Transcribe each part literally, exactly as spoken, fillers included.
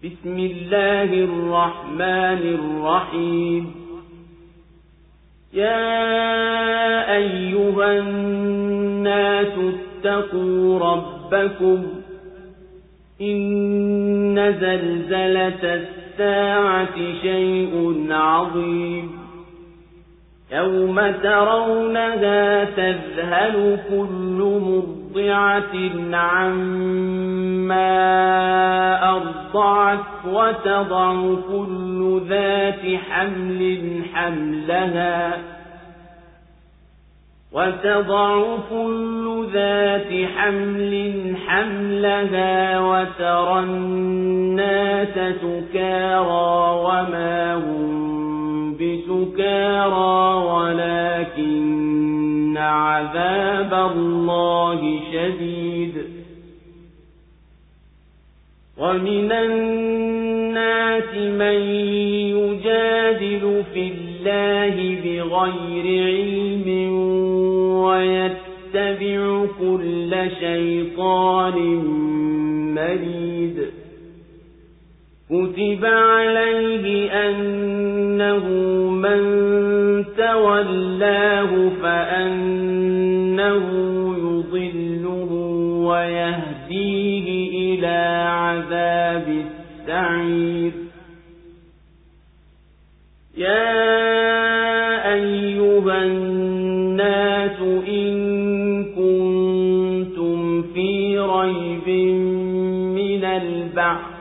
بسم الله الرحمن الرحيم يا أيها الناس اتقوا ربكم إن زلزلة الساعة شيء عظيم يوم ترونها تذهل كل مرضعة عما أرضعت وتضع كل ذات حمل حملها وتضع كل ذات حمل حملها وترى الناس سكارى وما هم بسكارى ولكن عذاب الله شديد ومن الناس من يجادل في الله بغير علم ويتبع كل شيطان مريد كتب عليه أنه من تولاه فأنه يضله ويهديه إلى عذاب السعير يا أيها الناس إن كنتم في ريب من البعث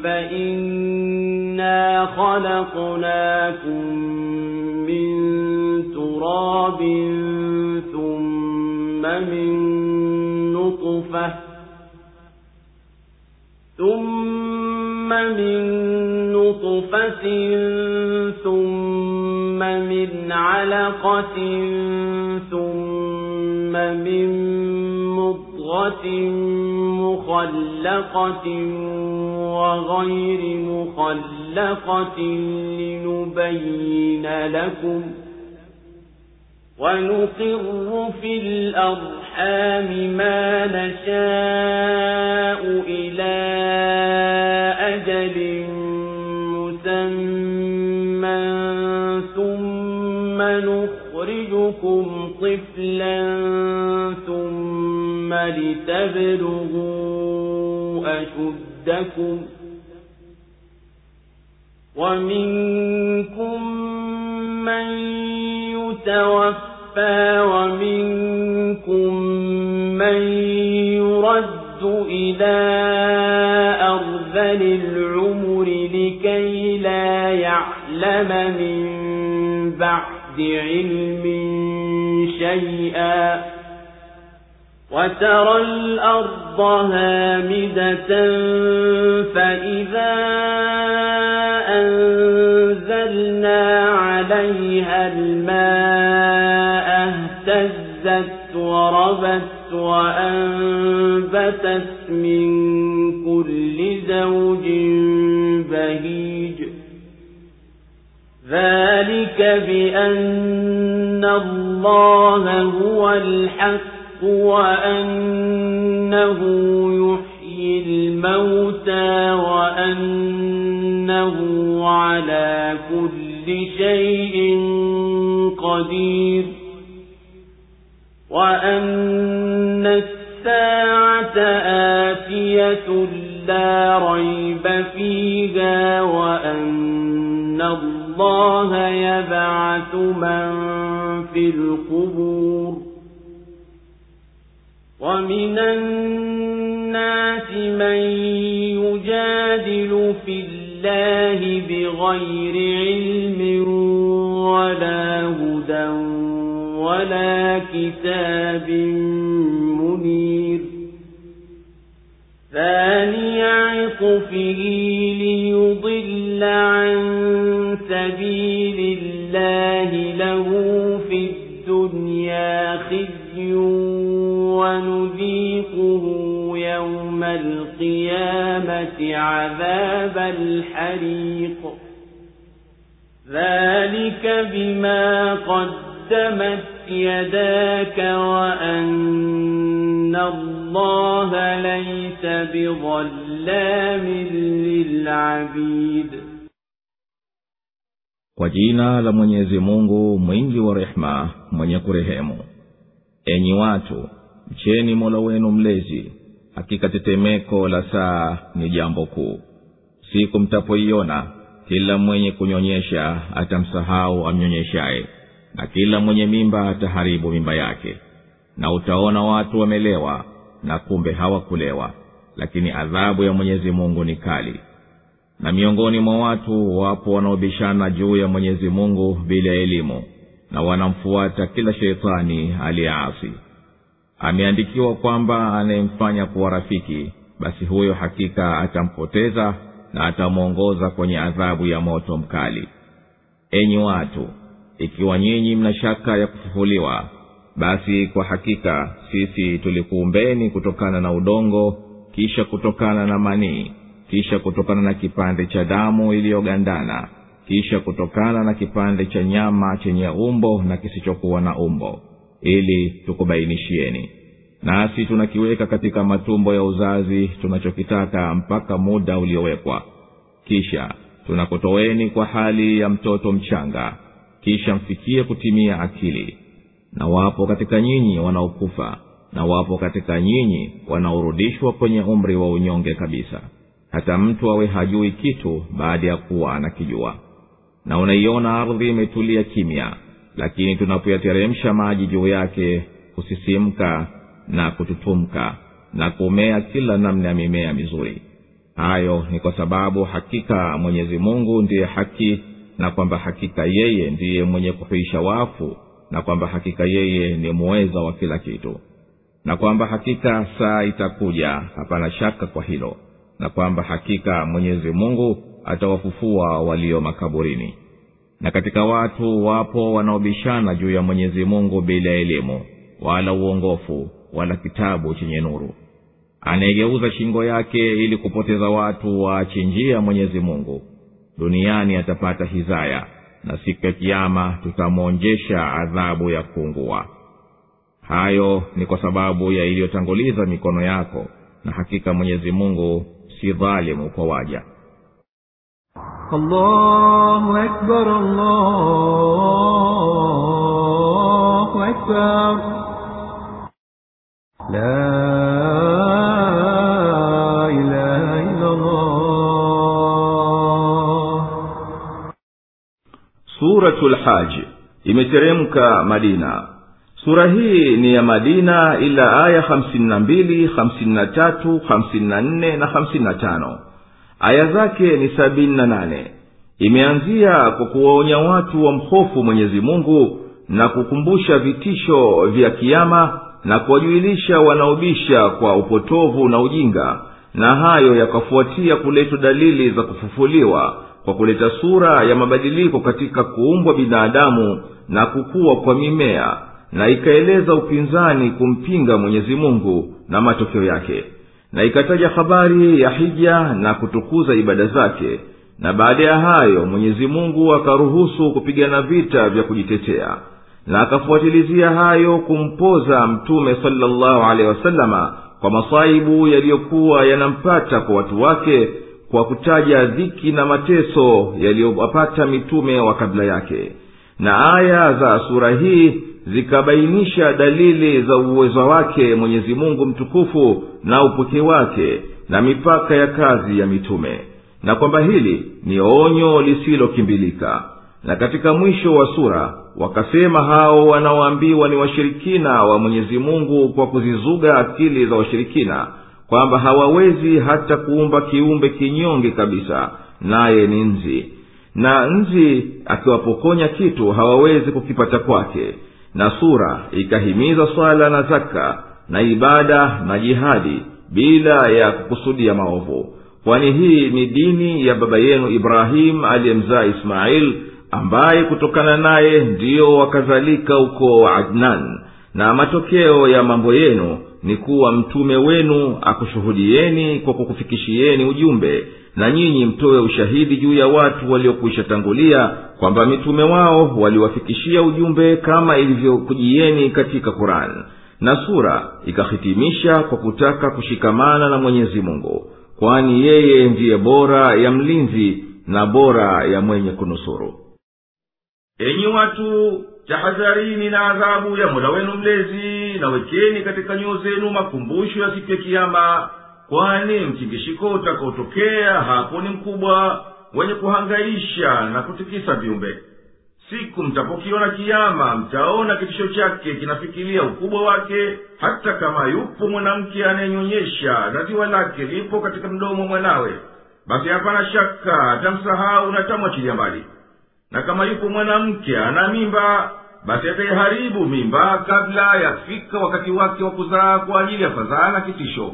فإنا خلقناكم من تراب ثم من نطفة ثم من نطفة ثم من علقة ثم من مضغة مخلقة وغير مخلقة لنبين لكم ونقر في الأرحام ما نشاء إلى أجل مسمى ثم نخرجكم طفلا ثم لتبلغوا أشدكم ومنكم من يتوفى ومنكم من يرد إلى أرذل العمر لكي لا يعلم من بعد علم شيئا وترى الأرض هامدة فإذا أنزلنا عليها الماء اهتزت وربت وأنبتت من كل زوج بهيج ذلك بأن الله هو الحق وأنه يحيي الموتى وأنه على كل شيء قدير وأن الساعة آتية لا ريب فيها وأن الله يبعث من في القبور ومن الناس من يجادل في الله بغير علم ولا هدى ولا كتاب منير ثاني عطفه ليضل عن سبيل الله له في الدنيا خزي ونذيقه يوم القيامة عذاب الحريق ذلك بما قدمت يداك وأن الله ليس بظلام للعبيد. Kwa jina la Mwenyezi Mungu mwingi wa rehema mwenye kurehemu. Enyi watu, mcheni Mola wenu mlezi. Hakika tetemeko la saa ni jambo kuu. Siku mtapoiona, kila mwenye kunyonyesha atamsahau amnyonyeshaye, na kila mwenye mimba ataharibu mimba yake. Na utaona watu wamelewa na kumbe hawakulewa, lakini adhabu ya Mwenyezi Mungu ni kali. Na miongoni mwa watu wapo wanaobishana juu ya Mwenyezi Mungu bila elimu, na wanamfuata kila shetani aliyeasi. Ameandikiwa kwamba anayemfanya kuwa rafiki, basi huyo hakika atampoteza na atamuongoza kwenye adhabu ya moto mkali. Enyi watu, ikiwa nyinyi mna shaka ya kufufuliwa, basi kwa hakika sisi tulikuumbeni kutokana na udongo, kisha kutokana na manii, kisha kutokana na kipande cha damu iliyogandana, kisha kutokana na kipande cha nyama chenye umbo na kisichokuwa na umbo, ili tukubainishieni. Nasi tunakiweka katika matumbo ya uzazi tunachokitaka mpaka muda uliowekwa. Kisha tunakutoweni kwa hali ya mtoto mchanga, kisha mfikie kutimia akili. Na wapo katika nyinyi wanaokufa, na wapo katika nyinyi wanaorudishwa kwenye umri wa unyonge kabisa, hata mtu awe hajui kitu baada ya kuwa anakijua. Na unaiona ardhi imetulia kimya, lakini tunapoyateremsha maji juu yake kusisimka na kututumka na kumea kila namna ya mimea mizuri. Hayo ni kwa sababu hakika Mwenyezi Mungu ndiye haki, na kwamba hakika yeye ndiye mwenye kuhuisha wafu, na kwamba hakika yeye ni muweza wa kila kitu, na kwamba hakika saa itakuja, hapana shaka kwa hilo, na kwamba hakika Mwenyezi Mungu atawafufua walio makaburini. Na katika watu wapo wanaobishana juu ya Mwenyezi Mungu bila elimu, wala uongofu, wala kitabu chenye nuru. Anayegeuza shingo yake ili kupoteza watu waache njia Mwenyezi Mungu, duniani atapata hizaya, na siku ya kiyama tutamwonjesha adhabu ya kuungua. Hayo ni kwa sababu ya iliyotanguliza mikono yako, na hakika Mwenyezi Mungu si dhalimu kwa waja. Allahu Akbar, Allahu Akbar. La ilaha illa Allah. Suratul Hajj imeteremka Madina. Sura hii ni ya Madina, ila aya hamsini na mbili, hamsini na tatu, hamsini na nne na hamsini na tano. Aya zake ni sabini na nane. Imeanzia kwa kuwaonya watu wamhofu Mwenyezi Mungu na kukumbusha vitisho vya kiyama, na kuwajulisha wanaobisha kwa upotovu na ujinga. Na hayo yakafuatia kuleta dalili za kufufuliwa kwa kuleta sura ya mabadiliko katika kuumbwa binadamu na kukua kwa mimea, na ikaeleza upinzani kumpinga Mwenyezi Mungu na matokeo yake, na ikataja habari ya hija na kutukuza ibada zake. Na baada ya hayo Mwenyezi Mungu akaruhusu kupigana vita vya kujitetea, na akafuatilizia hayo kumpoza Mtume sallallahu alaihi wasallama kwa masaibu yaliyokuwa yanampata kwa watu wake, kwa kutaja dhiki na mateso yaliyowapata mitume wa kabla yake. Na aya za sura hii zikabainisha dalili za uwezo wake Mwenyezi Mungu mtukufu na upweke wake na mipaka ya kazi ya mitume, na kwamba hili ni onyo lisilokimbilika. Na katika mwisho wa sura wakasema hao wanaoambiwa ni washirikina wa Mwenyezi Mungu kwa kuzizuga akili za washirikina, kwamba hawawezi hata kuumba kiumbe kinyonge kabisa, naye ni nzi. Na nzi akiwapokonya kitu hawawezi kukipata kwake. Na sura ikahimiza swala na zaka na ibada na jihadi bila ya kukusudia maovu, kwani hii ni dini ya baba yenu Ibrahim aliyemzaa Ismail, ambaye kutokana naye ndio wakazalika ukoo wa Adnan. na matokeo ya mambo yenu ni kuwa mtume wenu akushuhudieni kwa kukufikishieni ujumbe, na nyinyi mtoe ushahidi juu ya watu waliokwisha tangulia kwamba mitume wao waliwafikishia ujumbe kama ilivyokujieni katika Qur'an. Na sura ikahitimisha kwa kutaka kushikamana na Mwenyezi Mungu, kwani yeye ndiye bora ya mlinzi na bora ya mwenye kunusuru. Enyi watu, tahadharini na adhabu ya Mola wenu mlezi, na wekeni katika nyoyo zenu makumbusho ya siku ya Kiyama, kwani mtingishiko utakaotokea hapo ni mkubwa, wenye kuhangaisha na kutikisa viumbe. Siku mtapokiona Kiyama, mtaona kitisho chake kinafikiria ukubwa wake, hata kama yupo mwanamke anayenyonyesha na ziwa lake lipo katika mdomo mwanawe, basi hapana shaka atamsahau na atamwachilia mbali. Na kama yupo mwanamke ana mimba, basi ataiharibu mimba kabla ya kufika wakati wake wa kuzaa kwa ajili ya fadhaa na kitisho.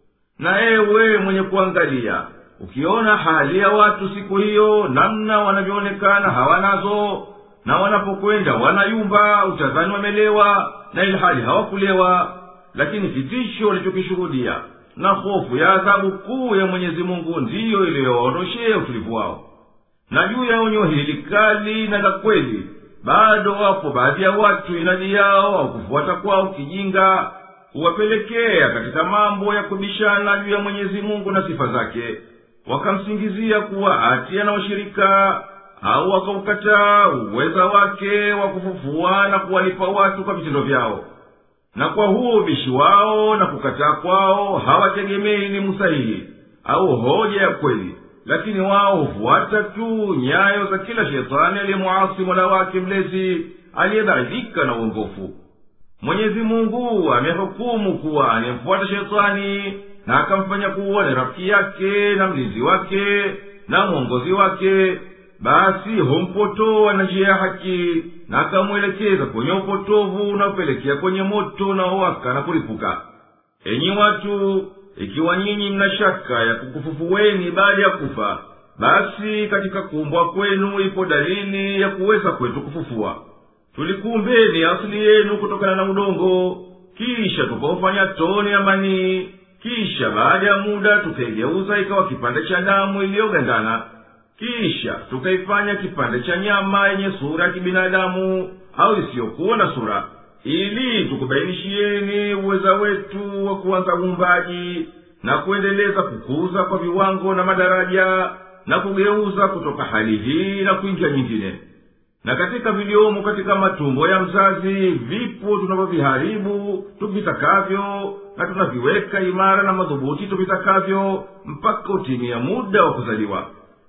Na ewe mwenye kuangalia, ukiona hali ya watu siku hiyo, namna wanavyoonekana hawanazo, na wanapokwenda wanayumba, utadhani wamelewa, na ilhali hawakulewa, lakini kitisho walichokishuhudia na hofu ya adhabu kuu ya Mwenyezi Mungu ndiyo iliyoondoshea utulivu wao. Na juu ya onyo hili kali na la kweli, bado wapo baadhi ya watu inadi yao au kufuata kwao kijinga huwapelekea katika mambo ya kubishana juu ya Mwenyezi Mungu na sifa zake, wakamsingizia kuwa atia na washirika, au wakaukataa uweza wake wa kufufua na kuwalipa watu kwa vitendo vyao. Na kwa huo ubishi wao na kukataa kwao hawategemei ni musahihi au hoja ya kweli, lakini wao hufuata tu nyayo za kila shetani aliyemuasi Mola wake mlezi aliyedhalilika na uongofu. Mwenyezi Mungu amehukumu kuwa anemfuata shetani na akamfanya kuwa ni rafiki yake na mlinzi wake na mwongozi wake, basi humpotoa na njia ya haki na akamwelekeza kwenye upotovu unaopelekea kwenye moto unaowaka na kulipuka. Enyi watu, ikiwa nyinyi mna shaka ya kukufufueni baada ya kufa, basi katika kuumbwa kwenu ipo dalili ya kuweza kwetu kufufua. Tulikuumbeni asili yenu kutokana na udongo, kisha tukaufanya tone ya manii, kisha baada ya muda tukaigeuza ikawa kipande cha damu iliyogandana, kisha tukaifanya kipande cha nyama yenye sura ya kibinadamu au isiyokuwa na sura, ili tukubainishieni uweza wetu wa kuanza uumbaji na kuendeleza kukuza kwa viwango na madaraja na kugeuza kutoka hali hii na kuingia nyingine. Na katika viliomo katika matumbo ya mzazi vipo tunavyoviharibu tuvitakavyo, na tunaviweka imara na madhubuti tuvitakavyo mpaka utimia muda wa kuzaliwa.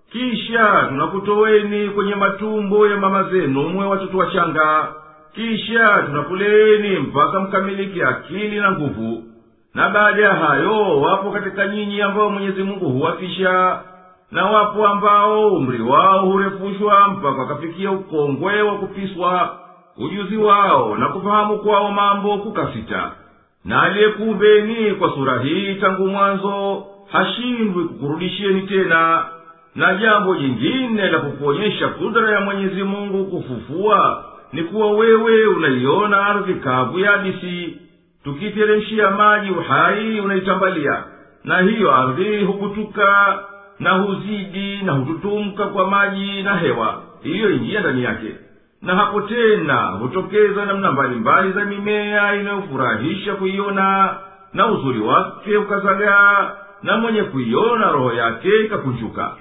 Kisha tunakutoweni kwenye matumbo ya mama zenu mwe watoto wachanga, kisha tunakuleeni mpaka mkamiliki akili na nguvu. Na baada ya hayo wapo katika nyinyi ambao Mwenyezi Mungu huwafisha, na wapo ambao umri wao hurefushwa mpaka wakafikia ukongwe wa kupiswa, ujuzi wao na kufahamu kwao mambo kukasita. Na aliyekuumbeni kwa sura hii tangu mwanzo hashindwi kukurudishieni tena. Na jambo jingine la kukuonyesha kudra ya Mwenyezi Mungu kufufua ni kuwa wewe unaiona ardhi kavu yabisi, tukiteremshia maji uhai unaitambalia, na hiyo ardhi hukutuka na huzidi na hututumka kwa maji na hewa iliyoingia ndani yake. Na hapo tena hutokeza namna mbalimbali za mimea inayofurahisha kuiona, na uzuri wake ukazagaa, na mwenye kuiona roho yake ikakunjuka.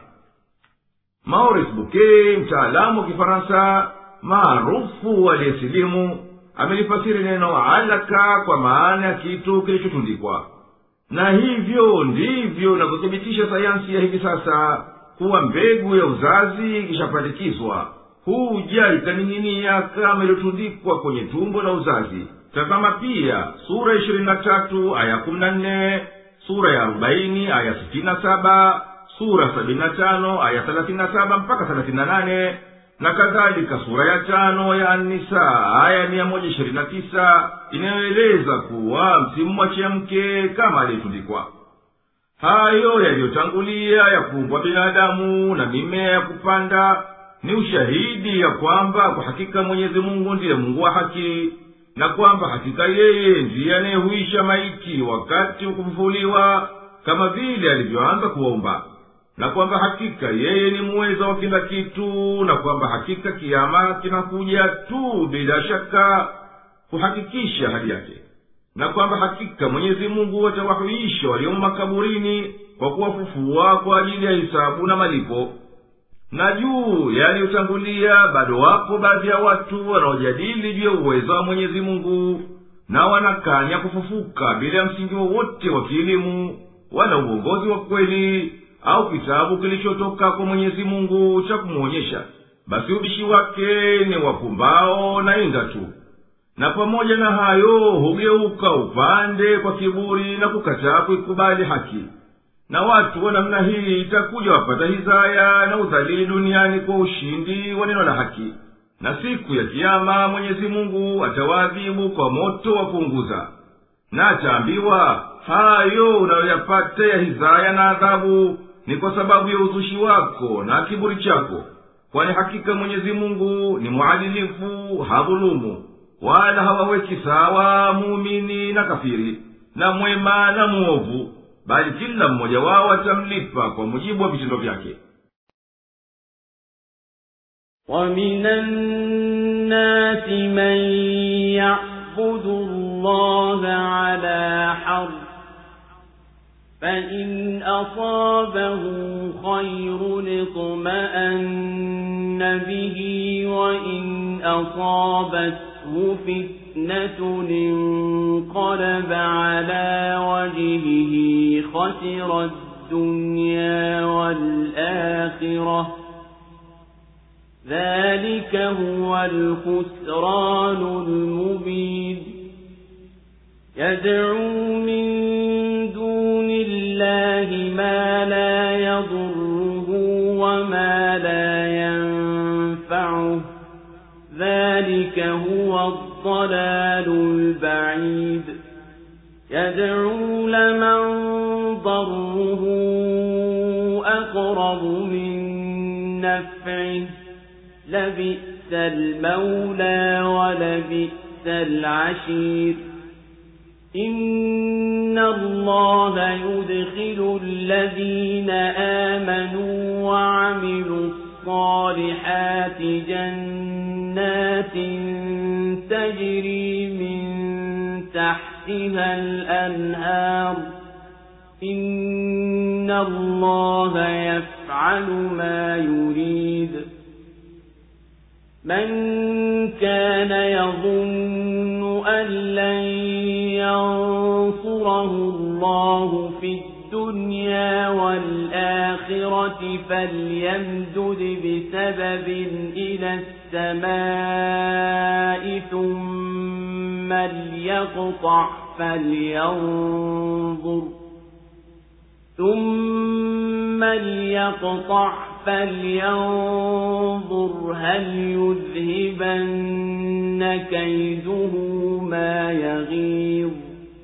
Maurice Bucaille, mtaalamu wa Kifaransa maarufu aliyesilimu, amelifasiri neno alaka kwa maana ya kitu kilichotundikwa. Na hivyo ndivyo inavyothibitisha sayansi ya hivi sasa kuwa mbegu ya uzazi ikishapandikizwa huja ikaning'inia kama iliyotundikwa kwenye tumbo la uzazi. Tazama pia sura ishirini na tatu aya kumi na nne, sura ya arobaini aya sitini na saba, sura sabini na tano aya thelathini na saba mpaka thelathini na nane, na kadhalika sura ya tano ya An-Nisa aya mia moja ishirini na tisa inayoeleza kuwa msimwache mke kama aliyetundikwa. Hayo yaliyotangulia ya kuumbwa binadamu na mimea ya kupanda ni ushahidi ya kwamba kwa hakika Mwenyezi Mungu ndiye Mungu wa haki, na kwamba hakika yeye ndiye anayehuisha maiti wakati wa kufufuliwa kama vile alivyoanza kuomba, na kwamba hakika yeye ni muweza wa kila kitu, na kwamba hakika kiama kinakuja tu bila shaka kuhakikisha hali yake, na kwamba hakika Mwenyezi Mungu atawahuisha waliomo makaburini kwa kuwafufua kwa ajili ya hisabu na malipo. Na juu yaliyotangulia bado wapo baadhi ya watu wanaojadili juu ya uwezo wa Mwenyezi Mungu, na wanakanya kufufuka bila ya msingi wowote wa kielimu wala uongozi wa kweli au kitabu kilichotoka kwa Mwenyezi Mungu cha kumuonyesha. Basi ubishi wake ni wapumbao na inga tu. Na pamoja na hayo hugeuka upande kwa kiburi na kukataa kuikubali haki. Na watu wa namna hii itakuja wapata hizaya na udhalili duniani kwa ushindi wa neno la haki, na siku ya kiyama Mwenyezi Mungu atawaadhibu kwa moto wa kuunguza. Na ataambiwa, hayo unayoyapata ya hizaya na adhabu ni kwa sababu ya uzushi wako na kiburi chako, kwani hakika Mwenyezi Mungu ni muadilifu, hadhulumu, wala hawaweki sawa muumini na kafiri, na mwema na muovu, bali kila mmoja wao atamlipa kwa mujibu wa vitendo vyake. وَمِنَ النَّاسِ مَن يَعْبُدُ اللَّهَ عَلَى حَرْفٍ فَإِنْ أَصَابَهُ خَيْرٌ اطْمَأَنَّ بِهِ وَإِنْ أَصَابَتْهُ فِتْنَةٌ انقَلَبَ عَلَى وَجْهِهِ خَسِرَ الدُّنْيَا وَالْآخِرَةَ ذَلِكَ هُوَ الْخُسْرَانُ الْمُبِينُ يَدْعُو مِن دُونِ اللَّهِ مَا لَا يَضُرُّهُ وَمَا لَا يَنفَعُهُ ذَلِكَ هُوَ الضَّلَالُ الْبَعِيدُ يَدْعُو لَمَن ضَرُّهُ أَقْرَبُ مِن نَّفْعِهِ لَبِئْسَ الْمَوْلَى وَلَبِئْسَ الْعَشِيرُ إِنَّ اللَّهَ يُدْخِلُ الَّذِينَ آمَنُوا وَعَمِلُوا الصَّالِحَاتِ جَنَّاتٍ تَجْرِي مِن تَحْتِهَا الْأَنْهَارُ إِنَّ اللَّهَ يَفْعَلُ مَا يُرِيدُ مَن كَانَ يَظُنُّ أَن لَّن يَنصُرَهُ اللَّهُ فِي الدُّنْيَا وَالْآخِرَةِ فَلْيَمْدُدْ بِسَبَبٍ إِلَى السَّمَاءِ ثُمَّ لْيَقْطَعْ فَلْيَنظُرْ ثُمَّ لْيَقْطَعْ فَلْيَنظُرْ هَلْ يُذْهِبَنَّ كَيْدُهُ مَا يَغِيظُ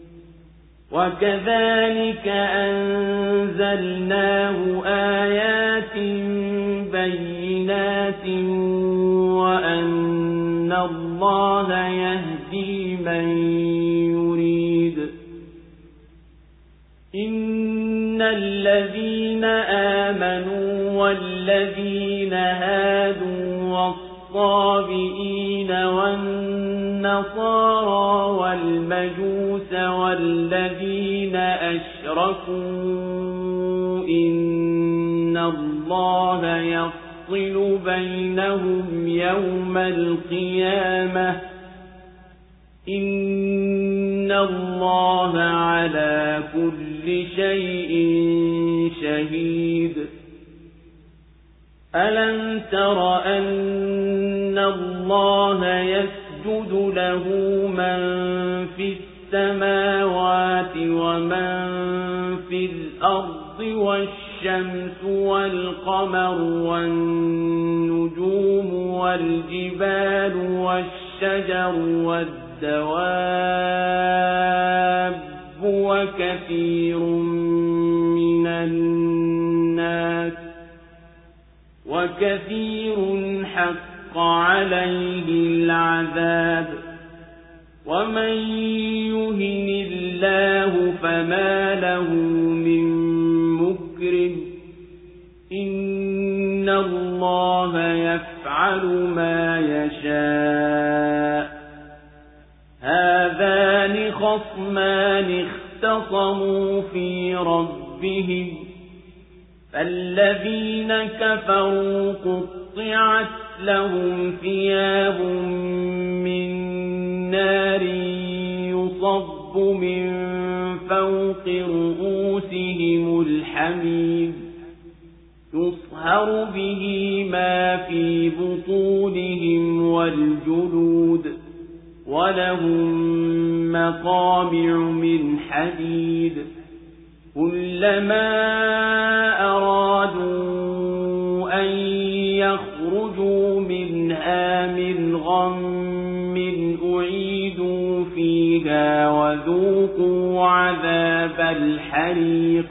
وَكَذَلِكَ أَنزَلْنَاهُ آيَاتٍ بَيِّنَاتٍ وَأَنَّ اللَّهَ يَهْدِي مَن يُرِيدُ إِنَّ الَّذِينَ آمَنُوا وَالَّذِينَ هَادُوا وَالصَّابِئِينَ وَالنَّصَارَى وَالْمَجُوسَ وَالَّذِينَ أَشْرَكُوا إِنَّ اللَّهَ يَفْصِلُ بَيْنَهُمْ يَوْمَ الْقِيَامَةِ إِنَّ اللَّهَ عَلَى كُلِّ شَيْءٍ شَهِيدٌ أَلَمْ تَرَ أَنَّ اللَّهَ يَسْجُدُ لَهُ مَن فِي السَّمَاوَاتِ وَمَن فِي الْأَرْضِ وَالشَّمْسُ وَالْقَمَرُ وَالنُّجُومُ وَالْجِبَالُ وَالشَّجَرُ وَالدَّوَابُّ وَكَثِيرٌ مِّنَ النَّاسِ وَكَثِيرٌ حَقَّ عَلَيْهِ الْعَذَابُ ومن يهن الله فما له من مكرم إن الله يفعل ما يشاء هذان خصمان اختصموا في ربهم فالذين كفروا قطعت لهم ثياب من نار يصب من فوق رؤوسهم الحميد يصهر به ما في بطونهم والجلود ولهم مقامع من حديد كلما أرادوا أن يخرجوا منها من غم أعيدوا فيها وذوقوا عذاب الحريق.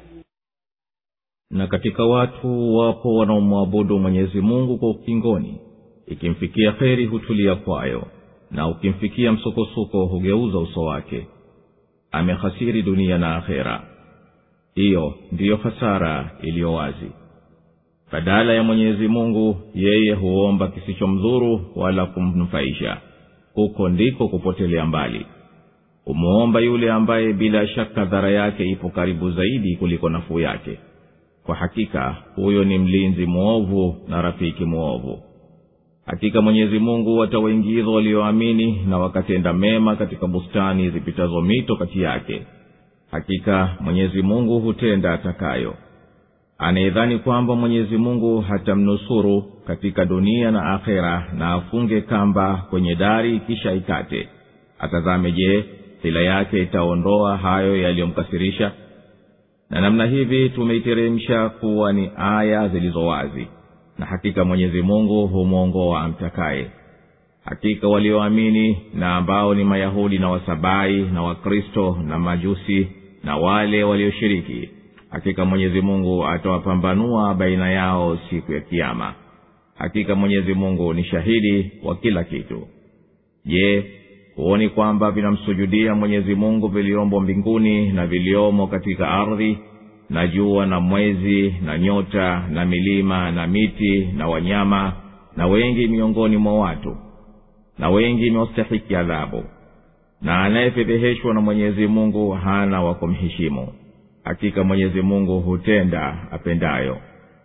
Na katika watu wapo wanaomwabudu Mwenyezi Mungu kwa ukingoni, ikimfikia kheri hutulia kwayo, na ukimfikia msukosuko hugeuza uso wake. Amehasiri dunia na akhera. Hiyo ndiyo hasara iliyo wazi. Badala ya Mwenyezi Mungu yeye huomba kisichomdhuru wala kumnufaisha. Huko ndiko kupotelea mbali. Umuomba yule ambaye bila shaka dhara yake ipo karibu zaidi kuliko nafuu yake. Kwa hakika huyo ni mlinzi muovu na rafiki muovu. Hakika Mwenyezi Mungu atawaingiza walioamini na wakatenda mema katika bustani zipitazo mito kati yake. Hakika Mwenyezi Mungu hutenda atakayo. Anaidhani kwamba Mwenyezi Mungu hatamnusuru katika dunia na akhera na afunge kamba kwenye dari kisha ikate. Atazame je, hila yake itaondoa hayo yaliyomkasirisha? Na namna hivi tumeiteremsha kuwa ni aya zilizo wazi. Na hakika Mwenyezi Mungu humwongoa amtakaye. Hakika walioamini na ambao ni Mayahudi na Wasabai na Wakristo na Majusi na wale walioshiriki, hakika Mwenyezi Mungu atawapambanua baina yao siku ya Kiyama. Hakika Mwenyezi Mungu ni shahidi wa kila kitu. Je, huoni kwamba vinamsujudia Mwenyezi Mungu viliomo mbinguni na viliomo katika ardhi, na jua na mwezi na nyota na milima na miti na wanyama, na wengi miongoni mwa watu, na wengi ni wastahiki adhabu? Na anayefedheheshwa na Mwenyezi Mungu hana wa kumheshimu. Hakika Mwenyezi Mungu hutenda apendayo.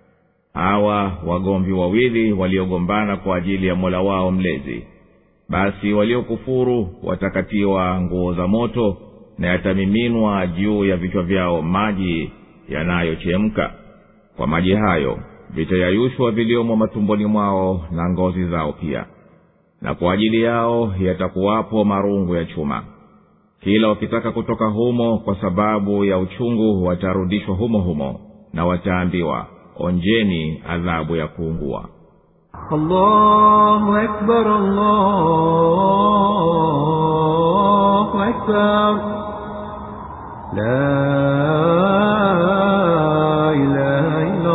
Hawa wagomvi wawili waliogombana kwa ajili ya Mola wao mlezi, basi waliokufuru watakatiwa nguo za moto, na yatamiminwa juu ya vichwa vyao maji yanayochemka. Kwa maji hayo vitayayushwa viliomo matumboni mwao na ngozi zao pia, na kwa ajili yao yatakuwapo marungu ya chuma. Kila wakitaka kutoka humo kwa sababu ya uchungu watarudishwa humo humo, na wataambiwa, onjeni adhabu ya kuungua. Allahu Akbar, Allahu Akbar, la ilaha illa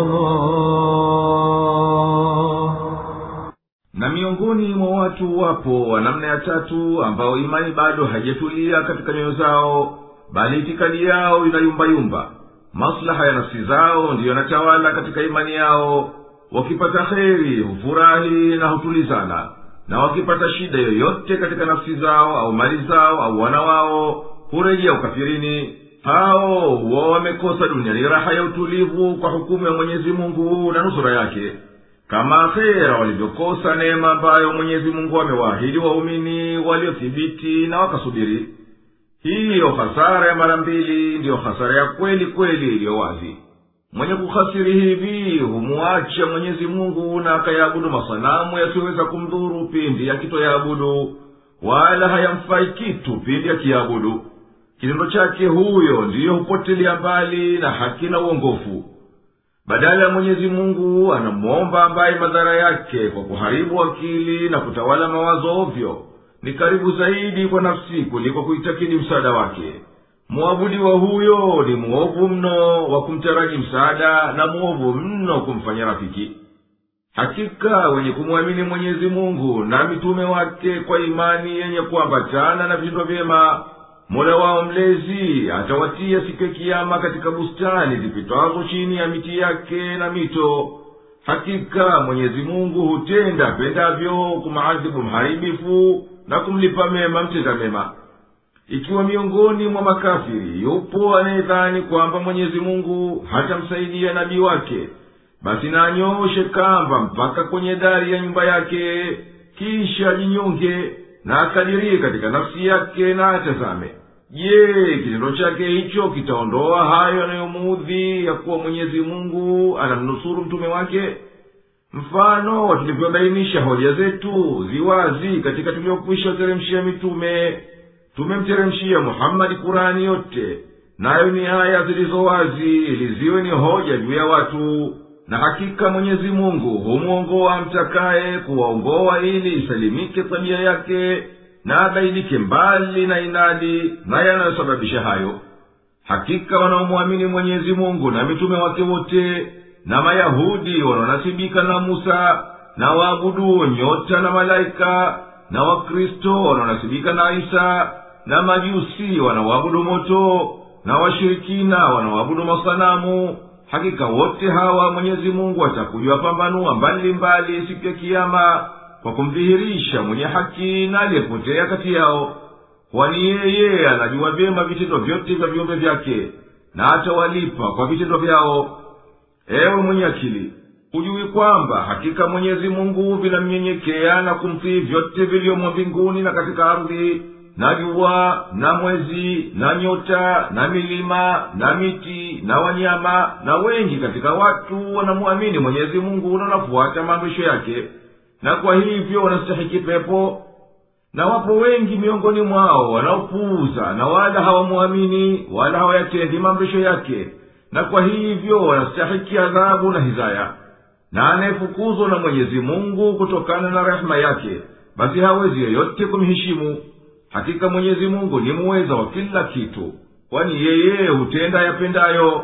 Allah. Na miongoni mwa watu wapo wa namna ya tatu ambao imani bado haijatulia katika nyoyo zao, bali itikadi yao inayumbayumba. Maslaha ya nafsi zao ndiyo yanatawala katika imani yao. Wakipata kheri hufurahi na hutulizana, na wakipata shida yoyote katika nafsi zao au mali zao au wana wao hurejea ukafirini. Hao huwa wamekosa duniani raha ya utulivu kwa hukumu ya Mwenyezi Mungu na nusura yake, kama akhera walivyokosa neema ambayo Mwenyezi Mungu amewaahidi waumini waliothibiti na wakasubiri. Hiyo hasara ya mara mbili ndiyo hasara ya kweli kweli iliyo wazi. Mwenye kukhasiri hivi humuacha Mwenyezi Mungu na akayaabudu masanamu yasiyoweza kumdhuru pindi akitoyaabudu, wala hayamfai kitu pindi akiabudu. Kitendo chake huyo ndiyo hupotelea mbali na haki na uongofu. Badala ya Mwenyezi Mungu anamuomba ambaye madhara yake kwa kuharibu akili na kutawala mawazo ovyo ni karibu zaidi kwa nafsi kuliko kuitakidi msaada wake. Muabudiwa huyo ni muovu mno wa kumtaraji msaada, na muovu mno kumfanya rafiki. hakika wenye kumwamini mwenyezi mungu na mitume wake kwa imani yenye kuambatana na vitendo vyema, mola wao mlezi atawatia siku ya kiyama katika bustani zipitazo chini ya miti yake na mito. Hakika mwenyezi mungu hutenda pendavyo kumaadhibu mharibifu na kumlipa mema mtenda mema. Ikiwa miongoni mwa makafiri yupo anayedhani kwamba mwenyezi mungu hatamsaidia nabii wake, basi na anyooshe kamba mpaka kwenye dari ya nyumba yake, kisha jinyonge na akadirie katika nafsi yake na atazame, je, kitendo chake hicho kitaondoa hayo yanayomuudhi ya kuwa mwenyezi mungu anamnusuru mtume wake? Mfano wa tulivyobainisha hoja zetu ziwazi katika tuliokwisha teremshia mitume, tumemteremshia Muhammadi Kurani yote, nayo ni aya zilizo wazi ili ziwe ni hoja juu ya watu. Na hakika mwenyezi mungu humwongoa mtakaye kuwaongoa ili isalimike tabia yake na abaidike mbali na inadi na yanayosababisha hayo. Hakika wanaomwamini mwenyezi mungu na mitume wake wote, na mayahudi wanaonasibika na musa, na waabudu nyota na malaika, na wakristo wanaonasibika na isa, na majusi wanaoabudu moto, na washirikina wanaoabudu masanamu, hakika wote hawa mwenyezi mungu atakujua pambanua mbali mbali siku ya kiyama kwa kumdhihirisha mwenye haki na aliyepotea kati yao, kwani yeye anajua vyema vitendo vyote vya viumbe vyake na atawalipa kwa vitendo vyao. Ewe mwenye akili, hujui kwamba hakika mwenyezi mungu vinamnyenyekea na kumtii vyote vilivyomo mbinguni na katika ardhi, na jua na mwezi na nyota na milima na miti na wanyama, na wengi katika watu wanamwamini mwenyezi mungu na wanafuata maamrisho yake, na kwa hivyo wanastahiki pepo. Na wapo wengi miongoni mwao wanaopuuza na wala hawamwamini wala hawayatendi maamrisho yake, na kwa hivyo wanastahiki adhabu na hizaya. Na anayefukuzwa na mwenyezi mungu kutokana na rehema yake, basi hawezi yoyote kumheshimu. Hakika mwenyezi mungu ni muweza wa kila kitu, kwani yeye hutenda yapendayo.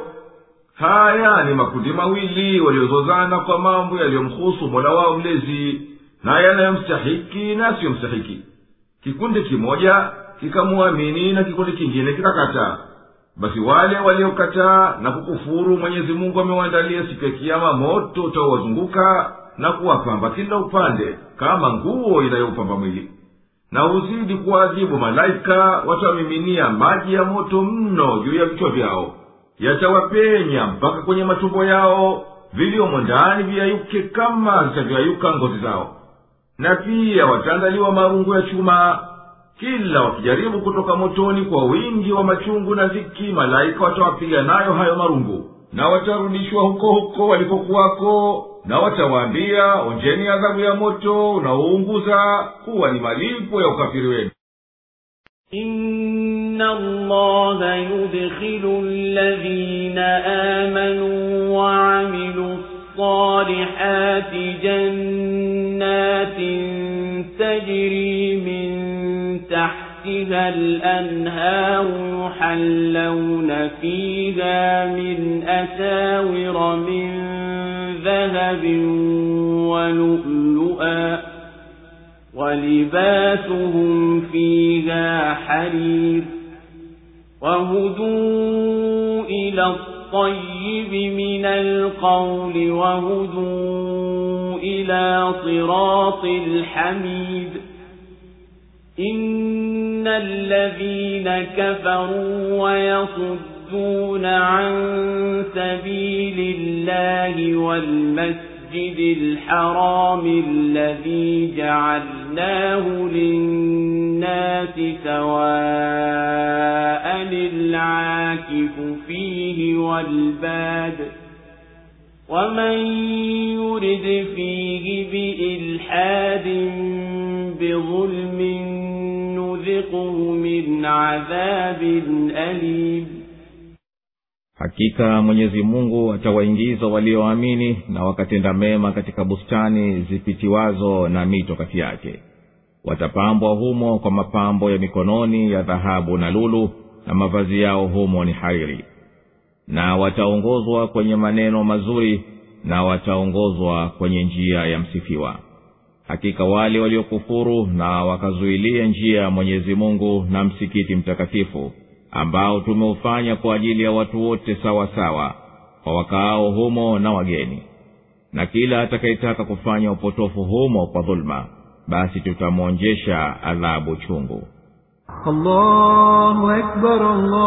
Haya ni makundi mawili waliozozana kwa mambo yaliyomhusu mola wao mlezi, na yanayomstahiki na asiyomstahiki. Kikundi kimoja kikamuamini na kikundi kingine kikakataa. Basi wale waliokataa na kukufuru mwenyezi mungu amewaandalia siku ya kiyama moto utaowazunguka na kuwapamba kila upande kama nguo inayoupamba mwili. Na uzidi kuadhibu malaika, watawamiminia maji ya moto mno juu ya vichwa vyao, yatawapenya mpaka kwenye matumbo yao, viliomo ndani viyayuke kama zitavyoyayuka ngozi zao. Na pia wataandaliwa marungu ya chuma, kila wakijaribu kutoka motoni kwa wingi wa machungu na dhiki, malaika watawapiga nayo hayo marungu, na watarudishwa huko huko walikokuwako, na watawaambia, onjeni adhabu ya moto unaounguza, kuwa ni malipo ya ukafiri wenu. Inna Allaha yudkhilu alladhina amanu wa amilu الصالحات جنات تجري من تحتها الأنهار يحلون فيها من أساور من ذهب ولؤلؤا ولباسهم فيها حرير وهدوا إلى الطيب من القول وهدوا إلى صراط الحميد إن الذين كفروا ويصدون عن سبيل الله والمسجد الحرام الذي جعلناه للناس سواء العاكف فيه والباد ومن يرد فيه بإلحاد بظلم نذقه من عذاب أليم. Hakika Mwenyezi Mungu atawaingiza walioamini na wakatenda mema katika bustani zipitiwazo na mito kati yake. Watapambwa humo kwa mapambo ya mikononi ya dhahabu na lulu, na mavazi yao humo ni hariri. Na wataongozwa kwenye maneno mazuri na wataongozwa kwenye njia ya msifiwa. Hakika wale waliokufuru na wakazuilia njia ya Mwenyezi Mungu na msikiti mtakatifu ambao tumeufanya kwa ajili ya watu wote sawa sawa, kwa wakaao humo na wageni, na kila atakayetaka kufanya upotofu humo kwa dhulma, basi tutamwonjesha adhabu chungu. Allahu Akbar,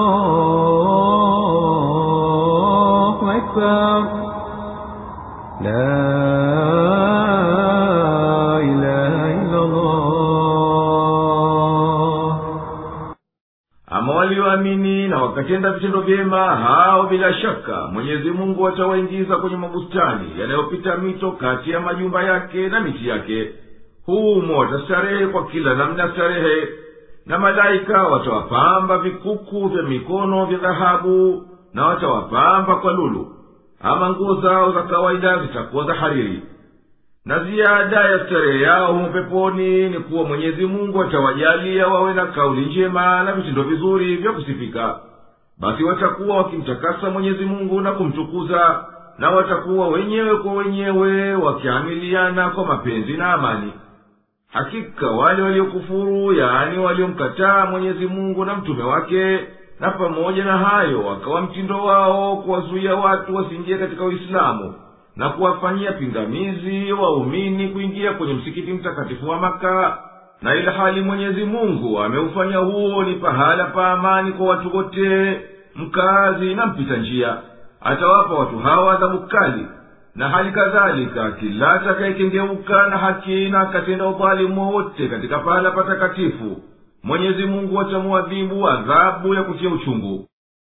Allahu Akbar, la ilaha illa Allah. Ama walioamini na wakatenda vitendo vyema, hao bila shaka Mwenyezi Mungu atawaingiza kwenye mabustani yanayopita mito kati ya majumba yake na miti yake. Humo watastarehe kwa kila namna starehe, na malaika watawapamba vikuku vya mikono vya dhahabu, na watawapamba kwa lulu. Ama nguo zao za kawaida zitakuwa za hariri. Na ziada ya starehe yao humo peponi ni kuwa Mwenyezi Mungu atawajalia wawe na kauli njema na vitendo vizuri vya kusifika. Basi watakuwa wakimtakasa Mwenyezi Mungu na kumtukuza, na watakuwa wenyewe kwa wenyewe wakiamiliana kwa mapenzi na amani. Hakika wale waliokufuru, yaani waliomkataa Mwenyezi Mungu na mtume wake, na pamoja na hayo wakawa mtindo wao kuwazuia watu wasiingie katika Uislamu na kuwafanyia pingamizi waumini kuingia kwenye msikiti mtakatifu wa Maka, na ila hali Mwenyezi Mungu ameufanya huo ni pahala pa amani kwa watu wote, mkazi na mpita njia, atawapa watu hawa adhabu kali. Na hali kadhalika kila atakayekengeuka na haki na akatenda udhalimu wote katika pahala patakatifu, Mwenyezi Mungu atamuadhibu adhabu ya kutia uchungu.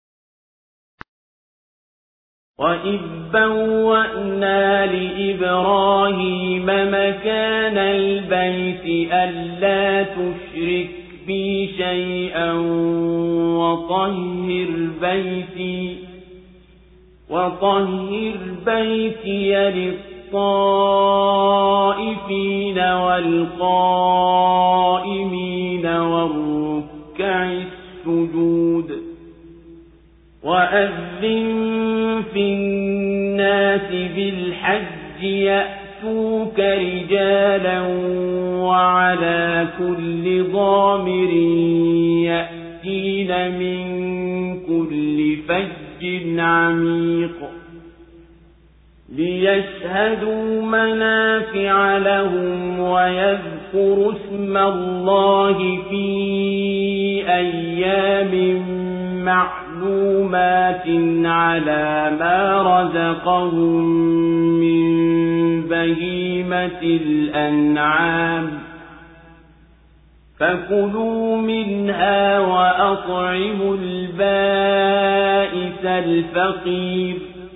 وَإِذْ بَوَّأْنَا لِإِبْرَاهِيمَ مَكَانَ الْبَيْتِ أَلَّا تُشْرِكْ بِي شَيْئًا وَطَهِّرْ بَيْتِي وَطَهِّرْ بَيْتِيَ لِلطَّائِفِينَ وَالْقَائِمِينَ وَالرُّكَّعِ السُّجُودِ. وَأَذِّن فِي النَّاسِ بِالْحَجِّ يَأْتُوكَ رِجَالًا وَعَلَى كُلِّ ضَامِرٍ يَأْتِينَ مِنْ كُلِّ فَجٍّ عَمِيقٍ لِيَشْهَدُوا مَنَافِعَ لَهُمْ وَيَذْكُرُوا اسْمَ اللَّهِ فِي أَيَّامٍ معلومات على ما رزقهم من بهيمة الأنعام فكلوا منها وأطعموا البائس الفقير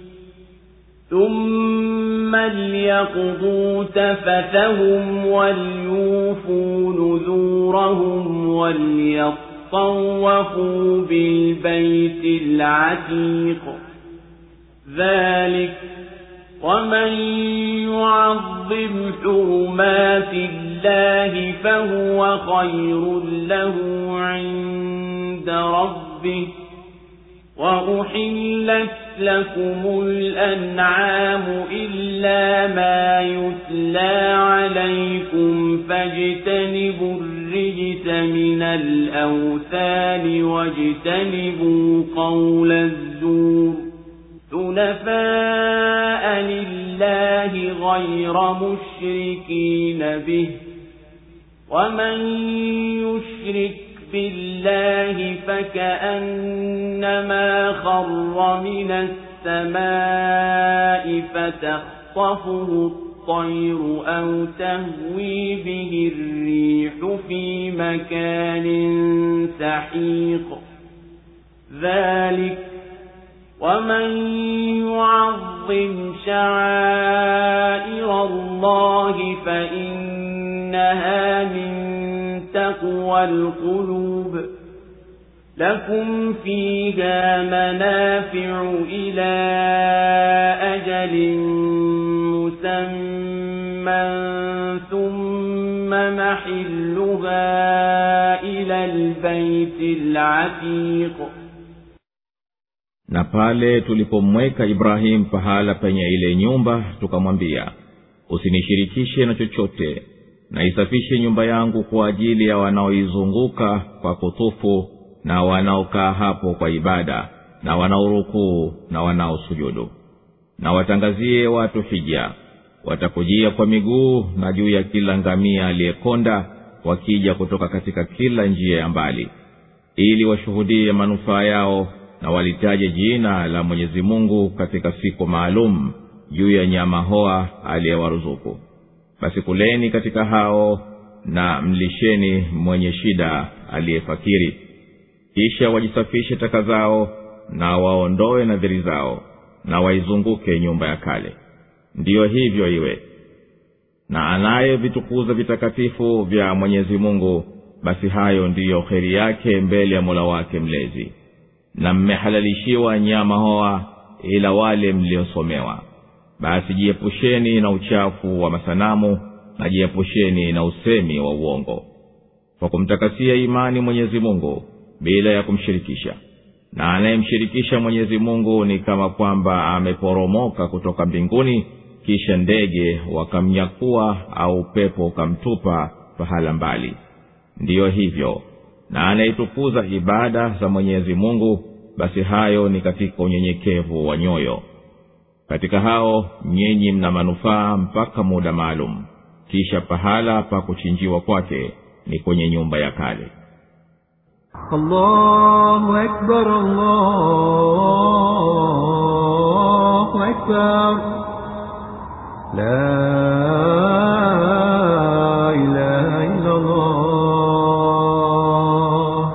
ثم ليقضوا تفثهم وليوفوا نذورهم وليطلبوا طوفوا بالبيت العتيق ذلك ومن يعظم حرمات الله فهو خير له عند ربه وأحلت لكم الأنعام إلا ما يتلى عليكم فاجتنبوا الرجس من الأوثان واجتنبوا قول الزور حنفاء لله غير مشركين به ومن يشرك بالله فكأنما خر من السماء فتخطفه الطير أو تهوي به الريح في مكان سحيق ذلك ومن يعظم شعائر الله فإنها من تقوى القلوب لكم فيها منافع إلى أجل مسمى ثم محلها إلى البيت العتيق. na pale tulipomweka Ibrahimu pahala penye ile nyumba tukamwambia, usinishirikishe na chochote, na isafishe nyumba yangu kwa ajili ya wanaoizunguka kwa kutufu na wanaokaa hapo kwa ibada na wanaorukuu na wanaosujudu. Na watangazie watu hija, watakujia kwa miguu na juu ya kila ngamia aliyekonda, wakija kutoka katika kila njia ya mbali, ili washuhudie manufaa yao na walitaje jina la Mwenyezi Mungu katika siku maalum juu ya nyama hoa aliyewaruzuku. Basi kuleni katika hao na mlisheni mwenye shida aliyefakiri. Kisha wajisafishe taka zao na waondoe nadhiri zao na waizunguke nyumba ya kale. Ndiyo hivyo iwe. Na anaye vitukuza vitakatifu vya Mwenyezi Mungu, basi hayo ndiyo kheri yake mbele ya Mola wake mlezi. Na mmehalalishiwa nyama hoa ila wale mliosomewa. Basi jiepusheni na uchafu wa masanamu na jiepusheni na usemi wa uongo, kwa kumtakasia imani Mwenyezi Mungu bila ya kumshirikisha. Na anayemshirikisha Mwenyezi Mungu ni kama kwamba ameporomoka kutoka mbinguni, kisha ndege wakamnyakua au pepo ukamtupa pahala mbali. Ndiyo hivyo. Na anayetukuza ibada za Mwenyezi Mungu, basi hayo ni katika unyenyekevu wa nyoyo. Katika hao nyinyi mna manufaa mpaka muda maalum, kisha pahala pa kuchinjiwa kwake ni kwenye nyumba ya kale. Allahu Akbar, Allahu Akbar, la ilaha illa Allah.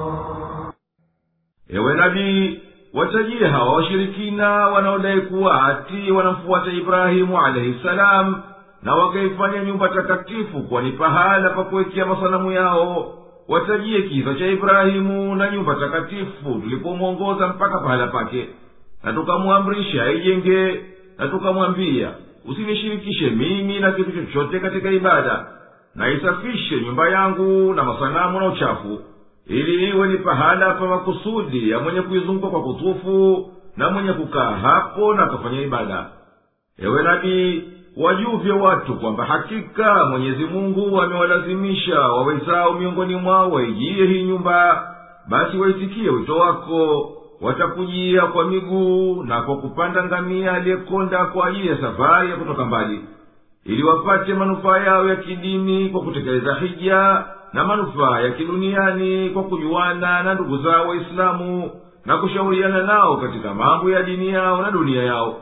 Ewe nabii, watajie hawa washirikina wanaodai kuwa ati wanamfuata Ibrahimu alayhi salam, na wakaifanya nyumba takatifu kwa ni pahala pa kuwekea masanamu yao. Watajie kisa cha Ibrahimu na nyumba takatifu tulipomwongoza mpaka pahala pake, na tukamwamrisha aijenge, na tukamwambia, usinishirikishe mimi na kitu chochote katika ibada, na isafishe nyumba yangu na masanamu na uchafu, ili iwe ni pahala pa makusudi ya mwenye kuizunguka kwa kutufu na mwenye kukaa hapo na kufanya ibada. Ewe nabii, wajuvye watu kwamba hakika Mwenyezi Mungu amewalazimisha wawezao miongoni mwao waijie hii nyumba. Basi waitikie wito wako, watakujia kwa miguu na kwa kupanda ngamia aliyekonda kwa ajili ya safari ya kutoka mbali, ili wapate manufaa yao ya kidini kwa kutekeleza hija, na manufaa ya kiduniani kwa kujuana na ndugu zao Waislamu na kushauriana nao katika mambo ya dini yao na dunia yao.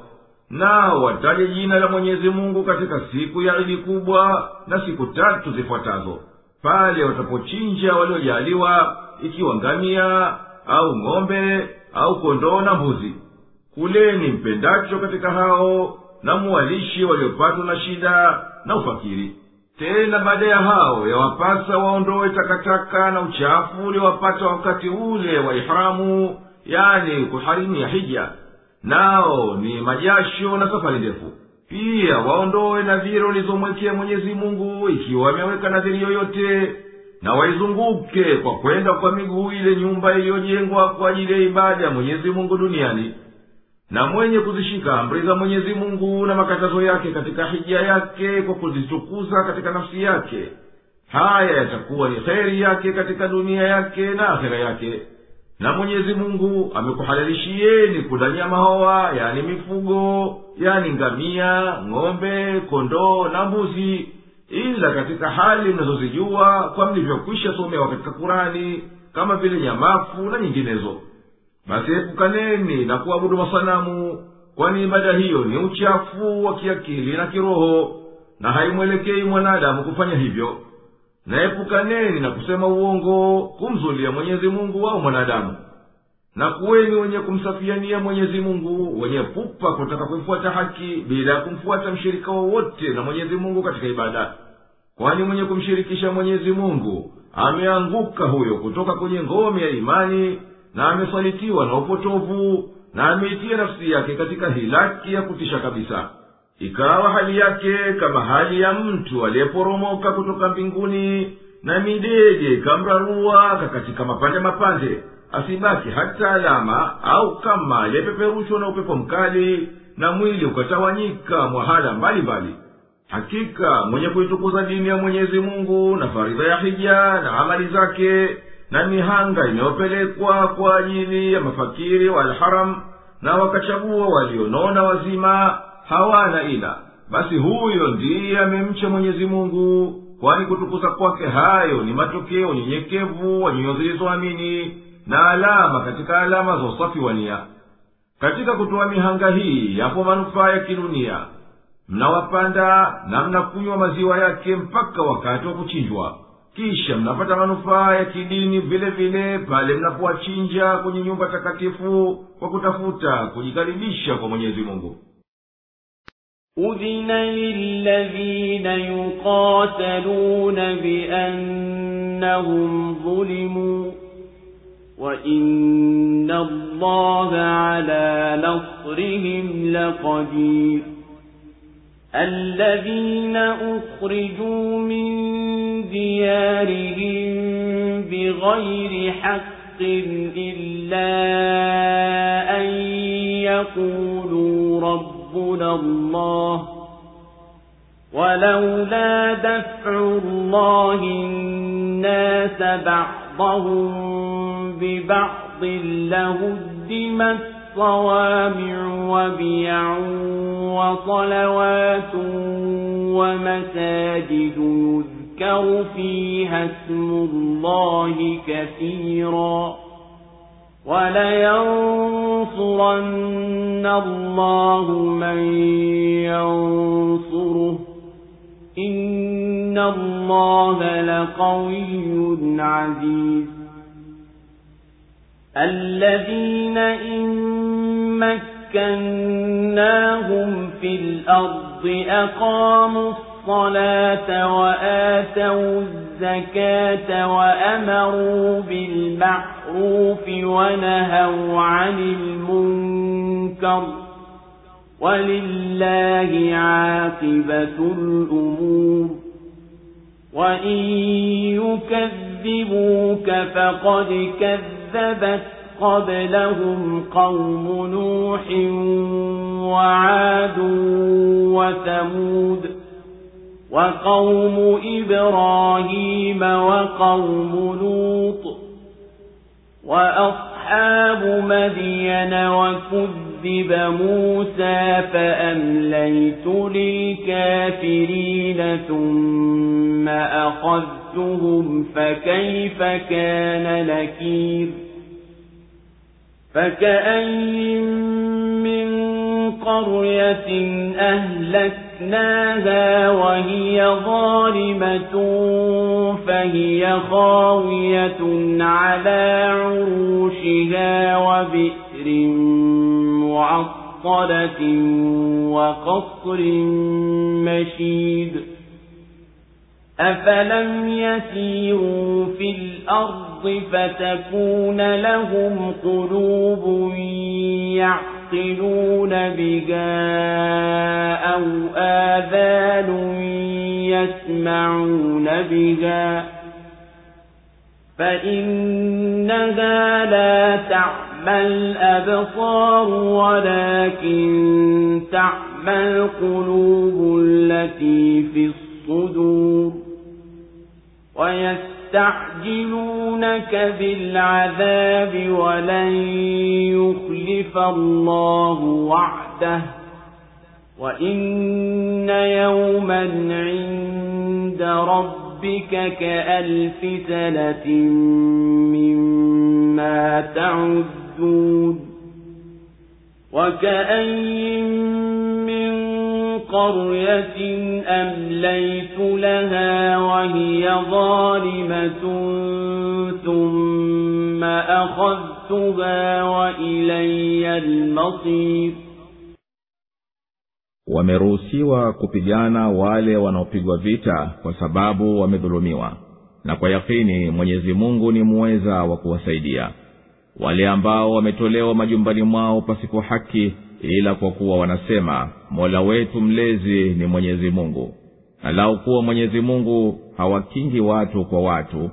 Nao wataje jina la Mwenyezi Mungu katika siku ya Idi kubwa na siku tatu zifuatazo, pale watapochinja waliojaliwa, ikiwa ngamia au ng'ombe au kondoo na mbuzi. Kuleni mpendacho katika hao, na muwalishe waliopatwa na shida na ufakiri. Tena baada ya hao yawapasa waondoe takataka na uchafu uliowapata wakati ule wa ihramu, yani kuharimia hija, nao ni majasho na safari ndefu. Pia waondoe nadhiri ulizomwekea Mwenyezi Mungu, ikiwa wameweka nadhiri yoyote, na waizunguke kwa kwenda kwa miguu ile nyumba iliyojengwa kwa ajili ya ibada ya Mwenyezi Mungu duniani. Na mwenye kuzishika amri za Mwenyezi Mungu na makatazo yake katika hija yake kwa kuzitukuza katika nafsi yake, haya yatakuwa ni kheri yake katika dunia yake na akhera yake. Na Mwenyezi Mungu amekuhalalishieni kula nyama hoa, yani mifugo, yani ngamia, ng'ombe, kondoo na mbuzi, ila katika hali mnazozijua kwa mlivyokwisha somewa katika Kurani, kama vile nyamafu na nyinginezo. Basi epukaneni na kuabudu masanamu, kwani ibada hiyo ni uchafu wa kiakili na kiroho, na haimwelekei mwanadamu kufanya hivyo. Na epukaneni na kusema uongo, kumzulia Mwenyezi Mungu au mwanadamu. Na kuweni wenye kumsafiania Mwenyezi Mungu, wenye pupa kutaka kuifuata haki bila kumfuata mshirika wowote na Mwenyezi Mungu katika ibada. Kwani mwenye kumshirikisha Mwenyezi Mungu ameanguka huyo kutoka kwenye ngome ya imani, na amesalitiwa na upotovu, na ameitia nafsi yake katika hilaki ya kutisha kabisa. Ikawa hali yake kama hali ya mtu aliyeporomoka kutoka mbinguni, na midege ikamrarua katika mapande mapande, asibaki hata alama, au kama yapeperushwa na upepo mkali na mwili ukatawanyika mwahala mbali mbali. Hakika mwenye kuitukuza dini ya Mwenyezi Mungu na faridha ya hija na amali zake na mihanga inayopelekwa kwa ajili ya mafakiri wa al-haram, na wakachagua walionona wazima hawana ila, basi huyo ndiye amemcha Mwenyezi Mungu, kwani kutukuza kwake hayo ni matokeo nyenyekevu wa nyoyo zilizoamini na alama katika alama za usafi wa nia. Katika kutoa mihanga hii yapo manufaa ya kidunia. Mnawapanda na mnakunywa maziwa yake mpaka wakati wa kuchinjwa, kisha mnapata manufaa ya kidini vile vile pale mnapowachinja kwenye nyumba takatifu kwa kutafuta kujikaribisha kwa Mwenyezi Mungu. أذن للذين يقاتلون بأنهم ظلموا وإن الله على نصرهم لقدير. الذين أخرجوا من ديارهم بغير حق إلا أن يقولوا ربنا الله ولولا دفع الله الناس بعضهم ببعض لهدمت صوامع وبيع وصلوات ومساجد يذكر فيها اسم الله كثيرا ولينصرن الله من ينصره إن الله لقوي عزيز. الذين إن مكناهم في الأرض أقاموا الصلاة وآتوا الزكاة وأمروا بالمعروف ونهوا عن المنكر ولله عاقبة الأمور. وإن يكذبوك فقد كذبت قبلهم قوم نوح وعاد وثمود وقوم إبراهيم وقوم لوط وأصحاب مدين وكذب موسى فأمليت للكافرين ثم أخذتهم فكيف كان نكير. فكأين من قرية أهلكناها وهي ظالمة فهي خاوية على عروشها وبئر معطلة وقصر مشيد. أفلم يسيروا في الأرض فتكون لهم قلوب يعقلون بها أو آذان يسمعون بها فإنها لا تعمى الأبصار ولكن تعمى القلوب التي في الصدور. ويستعجلونك بالعذاب ولن يخلف الله وعده وإن يوما عند ربك كألف سنة مما تعدون. وكأين من قرية أمليت لها وهي ظالمة ثم أخذتها وإلي المصير. wameruhusiwa kupigana wale wanaopigwa vita kwa sababu wamedhulumiwa, na kwa yakini Mwenyezi Mungu ni muweza wa kuwasaidia. Wale ambao wametolewa majumbani mwao pasipo haki, ila kwa kuwa wanasema Mola wetu mlezi ni Mwenyezi Mungu, na lau kuwa Mwenyezi Mungu hawakingi watu kwa watu,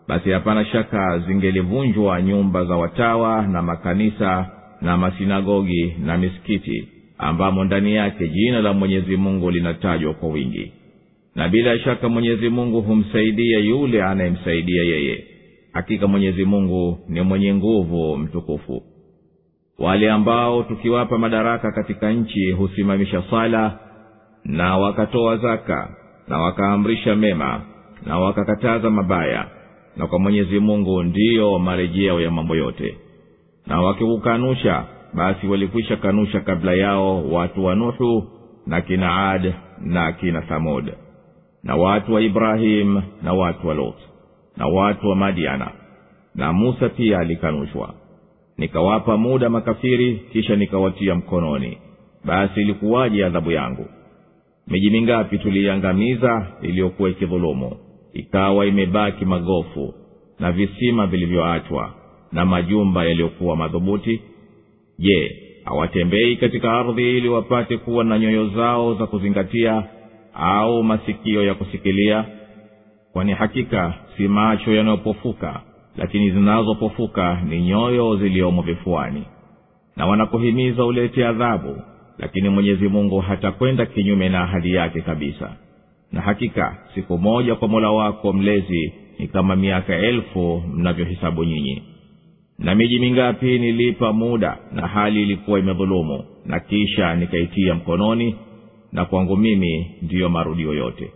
basi hapana shaka zingelivunjwa nyumba za watawa na makanisa na masinagogi na misikiti ambamo ndani yake jina la Mwenyezi Mungu linatajwa kwa wingi. Na bila shaka Mwenyezi Mungu humsaidia yule anayemsaidia yeye. Hakika Mwenyezi Mungu ni mwenye nguvu mtukufu. Wale ambao tukiwapa madaraka katika nchi husimamisha sala na wakatoa zaka na wakaamrisha mema na wakakataza mabaya, na kwa Mwenyezi Mungu ndiyo marejeo ya mambo yote. Na wakiukanusha, basi walikwisha kanusha kabla yao watu wa Nuhu na kina Ad na kina Thamud na watu wa Ibrahim na watu wa Lot na watu wa Madiana. Na Musa pia alikanushwa. Nikawapa muda makafiri, kisha nikawatia mkononi. Basi ilikuwaje adhabu yangu? Miji mingapi tuliangamiza iliyokuwa ikidhulumu, ikawa imebaki magofu na visima vilivyoachwa na majumba yaliyokuwa madhubuti. Je, hawatembei katika ardhi ili wapate kuwa na nyoyo zao za kuzingatia au masikio ya kusikilia? Kwani hakika si macho yanayopofuka, lakini zinazopofuka ni nyoyo ziliomo vifuani. Na wanakuhimiza ulete adhabu, lakini Mwenyezi Mungu hatakwenda kinyume na ahadi yake kabisa. Na hakika siku moja kwa Mola wako mlezi ni kama miaka elfu mnavyohesabu nyinyi. Na miji mingapi nilipa muda na hali ilikuwa imedhulumu, na kisha nikaitia mkononi, na kwangu mimi ndiyo marudio yote.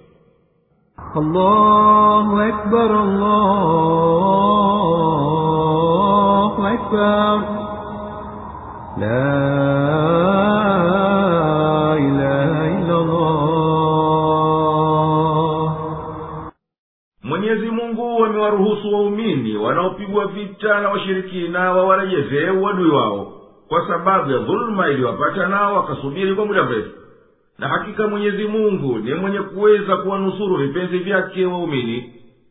Allahu Akbar, Allahu Akbar, la ilaha illa Allah. Mwenyezi Mungu amewaruhusu waumini wanaopigwa vita na washirikina wawarejezee uadui wao kwa sababu ya dhulma iliyowapata, nao wakasubiri kwa muda mrefu. Na hakika Mwenyezi Mungu ni mwenye kuweza kuwanusuru vipenzi vyake waumini.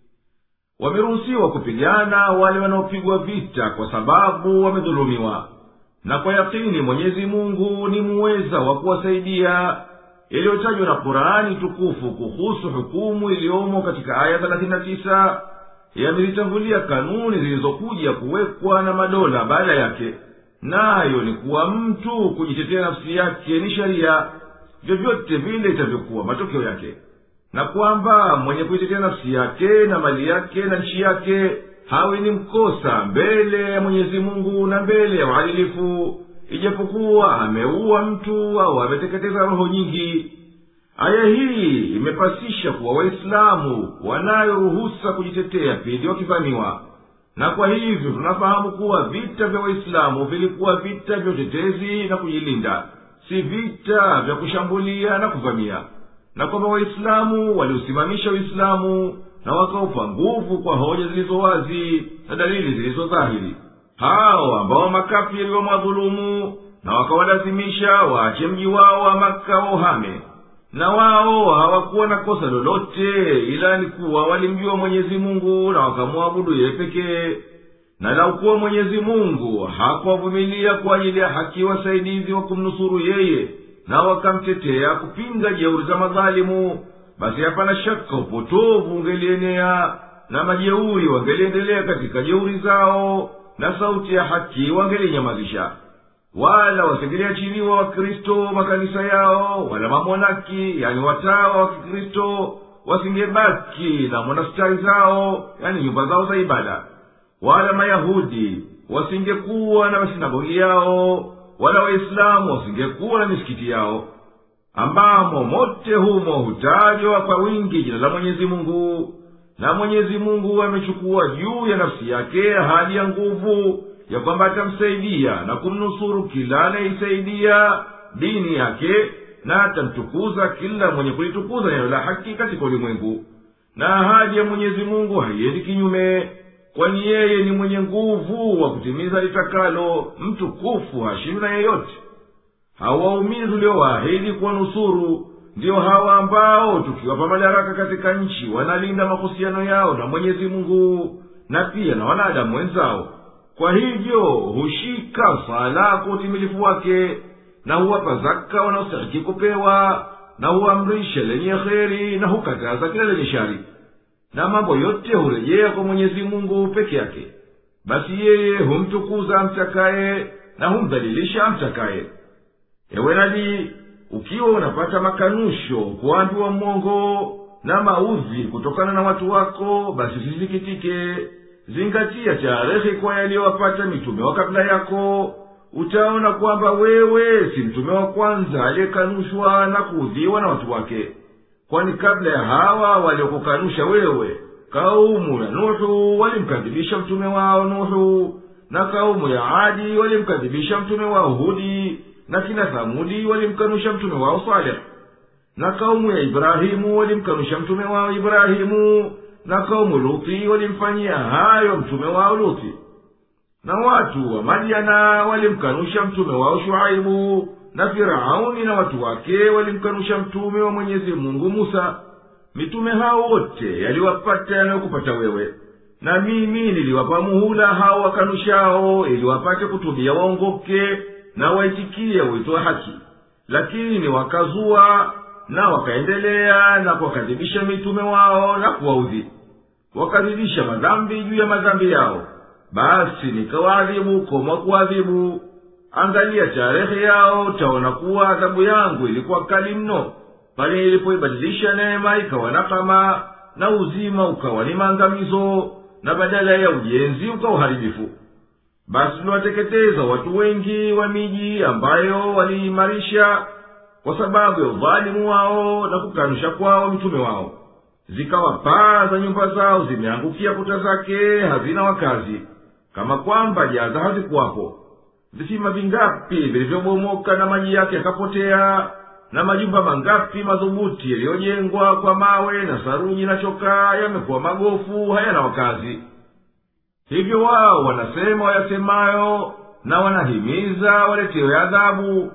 Wameruhusiwa kupigana wale wanaopigwa vita kwa sababu wamedhulumiwa, na kwa yakini Mwenyezi Mungu ni muweza wa kuwasaidia. Iliyotajwa na Qur'ani tukufu kuhusu hukumu iliyomo katika aya thelathini na tisa yamezitangulia kanuni zilizokuja kuwekwa na madola baada yake, nayo ni kuwa mtu kujitetea nafsi yake ni sharia vyovyote vile itavyokuwa matokeo yake, na kwamba mwenye kujitetea nafsi yake na mali yake na nchi yake hawi ni mkosa mbele ya Mwenyezi Mungu na mbele ya uadilifu, ijapokuwa ameua mtu au ameteketeza roho nyingi. Aya hii imepasisha kuwa Waislamu wanayo ruhusa kujitetea pindi wakivamiwa. Na kwa hivyo tunafahamu kuwa vita vya Waislamu vilikuwa vita vya utetezi na kujilinda, si vita vya kushambulia na kuvamia, na kwamba Waislamu waliusimamisha Uislamu na wakaupa nguvu kwa hoja zilizo wazi na dalili zilizo dhahiri. Hao ambao makafiri wamwadhulumu na wakawalazimisha waache mji wao wa Makka wa uhame, na wao hawakuwa na kosa lolote ila ni kuwa walimjua Mwenyezi Mungu na wakamwabudu yeye pekee. Na lau kuwa Mwenyezi Mungu hakuwavumilia kwa ajili ya haki wasaidizi wa kumnusuru yeye na wakamtetea kupinga jeuri za madhalimu, basi hapana shaka upotovu ungelienea na majeuri wangeliendelea katika jeuri zao, na sauti ya haki wangelinyamazisha. Wala wasingeliachiliwa Wakristo makanisa yao, wala mamonaki yani watawa wa Kikristo wasingebaki na monastari zao yani nyumba zao za ibada, wala Mayahudi wasingekuwa na masinagogi yao, wala Waislamu wasingekuwa na misikiti yao, ambamo mote humo hutajwa kwa wingi jina la Mwenyezi Mungu. Na Mwenyezi Mungu amechukua juu ya nafsi yake ahadi ya nguvu ya kwamba atamsaidia na kumnusuru kila anayeisaidia dini yake, na atamtukuza kila mwenye kulitukuza neno la haki katika ulimwengu. Na ahadi ya Mwenyezi Mungu haiendi kinyume, kwani yeye ni mwenye nguvu wa kutimiza litakalo, mtukufu hashindwi na yeyote. Hawa waumini tuliowaahidi kuwanusuru ndio hawa ambao tukiwapa madaraka katika nchi wanalinda mahusiano yao na Mwenyezi Mungu na pia na wanadamu wenzao. Kwa hivyo hushika sala kwa utimilifu wake, na huwapa zaka wanaostahiki kupewa, na huamrisha lenye kheri na hukataza kila lenye shari. na mambo yote hurejea kwa mwenyezi mungu peke yake. Basi yeye humtukuza amtakaye na humdhalilisha amtakaye. Ewe nabii, ukiwa unapata makanusho, kuambiwa mwongo na maudhi kutokana na watu wako, basi sisikitike. Zingatia tarehe kwa yaliyowapata mitume wa kabla yako. Utaona kwamba wewe si mtume wa kwanza aliyekanushwa na kuudhiwa na watu wake, kwani kabla ya hawa waliokukanusha wewe, kaumu ya Nuhu walimkadhibisha mtume wao Nuhu, na kaumu ya Adi walimkadhibisha mtume wao Hudi, na kina Thamudi walimkanusha mtume wao Saleh, na kaumu ya Ibrahimu walimkanusha mtume wao Ibrahimu, na kaumu Luti walimfanyia hayo mtume wao Luti, na watu wa Madiana walimkanusha mtume wao Shuaibu, na Firauni na watu wake walimkanusha mtume wa Mwenyezi Mungu Musa. Mitume hao wote yaliwapata yanayokupata wewe, na mimi niliwapa muhula hao wakanushao ili wapate kutubia waongoke na waitikie wito wa haki. Lakini wakazua na wakaendelea na kuwakadhibisha mitume wao na kuwaudhi, wakazidisha madhambi juu ya madhambi yao. Basi nikawaadhibu kama kuadhibu. Angalia tarehe yao, utaona kuwa adhabu yangu ilikuwa kali mno, pale nilipoibadilisha neema ikawa nakama, na uzima ukawa ni maangamizo, na badala ya ujenzi ukawa uharibifu. Basi tuliwateketeza watu wengi wa miji ambayo waliimarisha kwa sababu ya udhalimu wao na kukanusha kwao mitume wao. Zikawa paa za nyumba zao zimeangukia kuta zake, hazina wakazi, kama kwamba jaza hazikuwapo. Visima vingapi vilivyobomoka na maji yake yakapotea, na majumba mangapi madhubuti yaliyojengwa kwa mawe na saruji na chokaa yamekuwa magofu, hayana wakazi. Hivyo wao wanasema wayasemayo, na wanahimiza waletewe adhabu,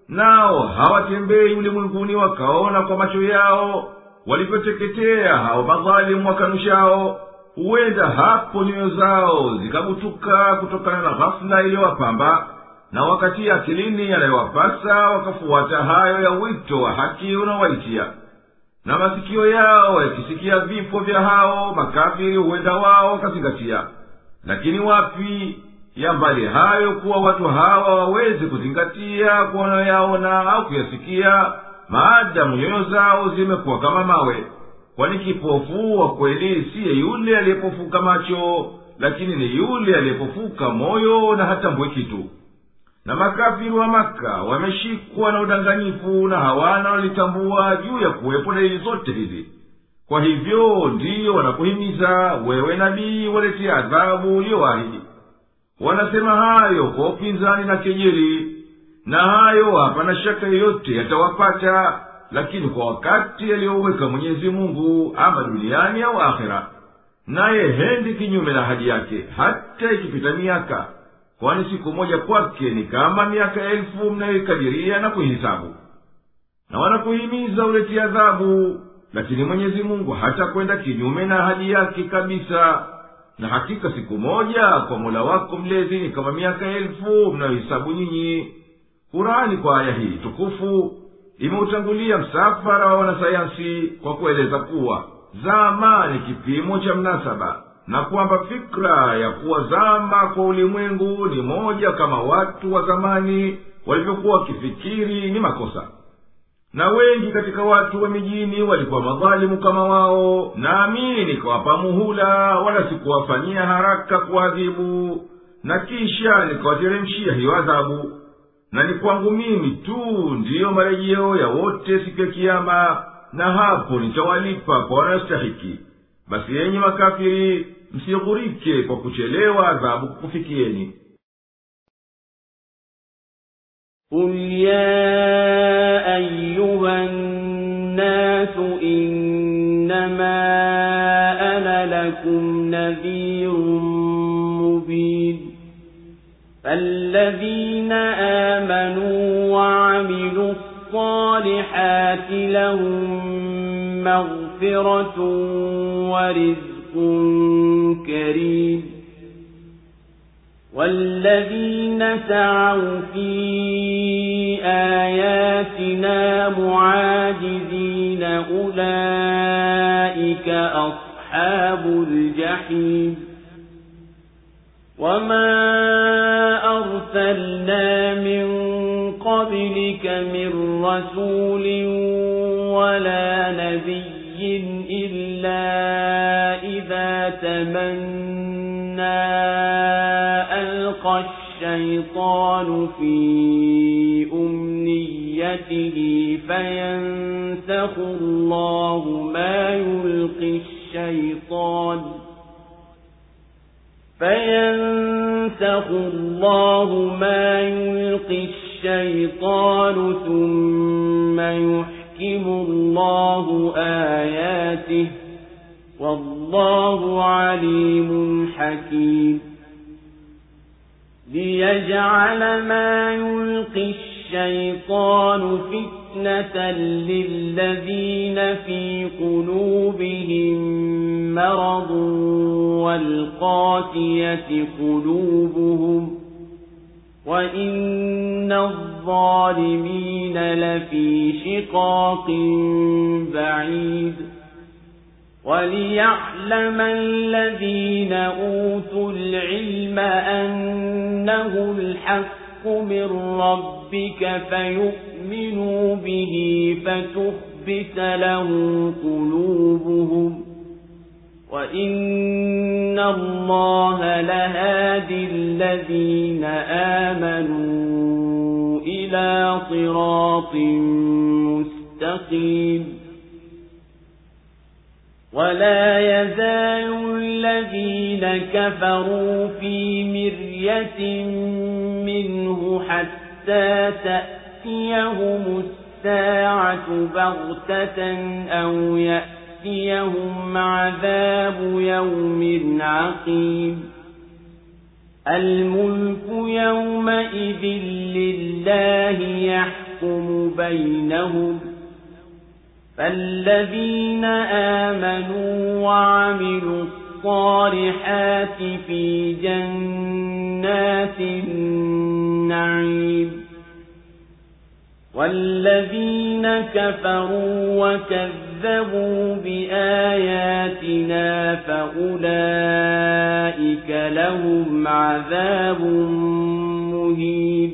nao hawatembei ulimwenguni wakaona kwa macho yao walivyoteketea hao madhalimu wakanushao. Huenda hapo nyoyo zao zikabutuka kutokana na ghafula iliyowapamba, na wakati akilini yanayowapasa wakafuata hayo ya wito wa haki unaowaitia. Na masikio yao yakisikia vifo vya hao makafiri, huenda wao wakazingatia. Lakini wapi, ya mbali hayo kuwa watu hawa waweze kuzingatia kwa wanayoyaona au kuyasikia, maadamu nyoyo zao zimekuwa kama mawe. Kwani kipofu wa kweli siye yule aliyepofuka macho, lakini ni yule aliyepofuka moyo na hatambui kitu. Na makafiri wa Maka wameshikwa na udanganyifu, na hawana walitambua juu ya kuwepo dalili zote hizi. Kwa hivyo ndiyo wanakuhimiza wewe nabii waletie adhabu uliyoahidi. Wanasema hayo kwa upinzani na kejeli, na hayo hapana shaka yoyote yatawapata, lakini kwa wakati aliyoweka Mwenyezi Mungu, ama duniani au akhera. Naye hendi kinyume na ahadi yake hata ikipita miaka, kwani siku moja kwake ni kama miaka elfu mnayoikadiria na kuhisabu. Na wanakuhimiza uleti adhabu, lakini Mwenyezi Mungu hata kwenda kinyume na ahadi yake kabisa. Na hakika siku moja kwa Mola wako mlezi ni kama miaka elfu mnayohisabu nyinyi. Kurani kwa aya hii tukufu imeutangulia msafara wa wanasayansi kwa kueleza kuwa zama ni kipimo cha mnasaba, na kwamba fikra ya kuwa zama kwa ulimwengu ni moja kama watu wa zamani walivyokuwa wakifikiri ni makosa. Na wengi katika watu wa mijini walikuwa madhalimu kama wao, na amini nikawapa muhula, wala sikuwafanyia haraka kuadhibu, na kisha nikawateremshia hiyo adhabu. Na ni kwangu mimi tu ndiyo marejeo ya wote siku ya Kiyama, na hapo nitawalipa kwa wanayostahiki. Basi yenyi makafiri, msighurike kwa kuchelewa adhabu kukufikieni. قُلْ يَا أَيُّهَا النَّاسُ إِنَّمَا أَنَا لَكُمْ نَذِيرٌ مُبِينٌ فَالَّذِينَ آمَنُوا وَعَمِلُوا الصَّالِحَاتِ لَهُم مَّغْفِرَةٌ وَرِزْقٌ كَرِيمٌ وَالَّذِينَ سَعَوْا فِي آيَاتِنَا مُعَاجِزِينَ أُولَئِكَ أَصْحَابُ أصحاب الجحيم وما أرسلنا من قبلك من رسول ولا نبي إلا إذا تمنى ألقى الشيطان في أمنيته فينسخ الله ما يلقي الشيطان فينسخ الله ما يلقي الشيطان ثم يحكم الله آياته والله عليم حكيم ليجعل ما يلقي الشيطان فتنة للذين في قلوبهم مرض والقاسية قلوبهم وإن الظالمين لفي شقاق بعيد وليعلم الذين أوتوا العلم أنه الحق من ربك فيؤمنوا به فتخبت له قلوبهم وإن الله لهادي الذين آمنوا إلى صراط مستقيم ولا يزال الذين كفروا في مرية منه حتى تأتيهم الساعة بغتة أو يأتيهم عذاب يوم عقيم الملك يومئذ لله يحكم بينهم فالذين آمنوا وعملوا الصالحات في جنات النعيم والذين كفروا وكذبوا بآياتنا فأولئك لهم عذاب مهين.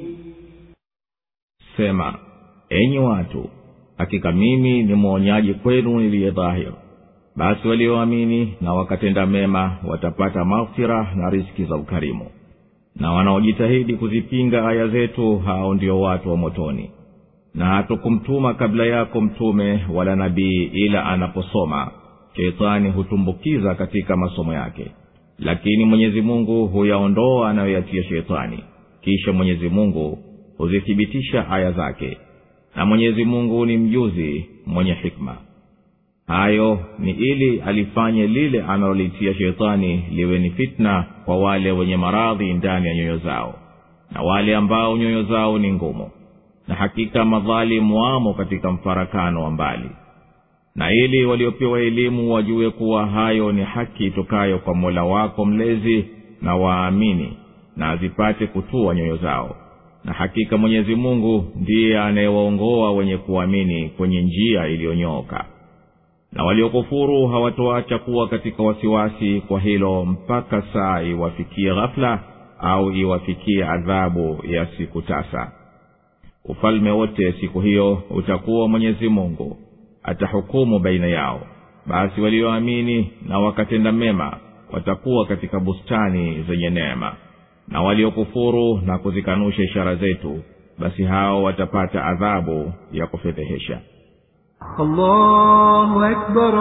Sema, enyi watu, hakika mimi ni mwonyaji kwenu niliye dhahir. Basi walioamini na wakatenda mema watapata maghfira na riziki za ukarimu. Na wanaojitahidi kuzipinga aya zetu hao ndio watu wa motoni. Na hatukumtuma kabla yako mtume wala nabii ila anaposoma Shetani hutumbukiza katika masomo yake. Lakini Mwenyezi Mungu huyaondoa anayoyatia Shetani. Kisha Mwenyezi Mungu huzithibitisha aya zake. Na Mwenyezi Mungu ni mjuzi mwenye hikma. Hayo ni ili alifanye lile analolitia Shetani liwe ni fitna kwa wale wenye maradhi ndani ya nyoyo zao na wale ambao nyoyo zao ni ngumu. Na hakika madhalimu wamo katika mfarakano wa mbali. Na ili waliopewa elimu wajue kuwa hayo ni haki itokayo kwa Mola wako mlezi na waamini na azipate kutua nyoyo zao. Na hakika Mwenyezi Mungu ndiye anayewaongoa wenye kuamini kwenye njia iliyonyooka. Na waliokufuru hawatoacha kuwa katika wasiwasi kwa hilo mpaka saa iwafikie ghafla au iwafikie adhabu ya siku tasa. Ufalme wote siku hiyo utakuwa Mwenyezi Mungu, atahukumu baina yao. Basi walioamini na wakatenda mema watakuwa katika bustani zenye neema. Na waliokufuru na kuzikanusha ishara zetu, basi hao watapata adhabu ya kufedhehesha. Allahu Akbar,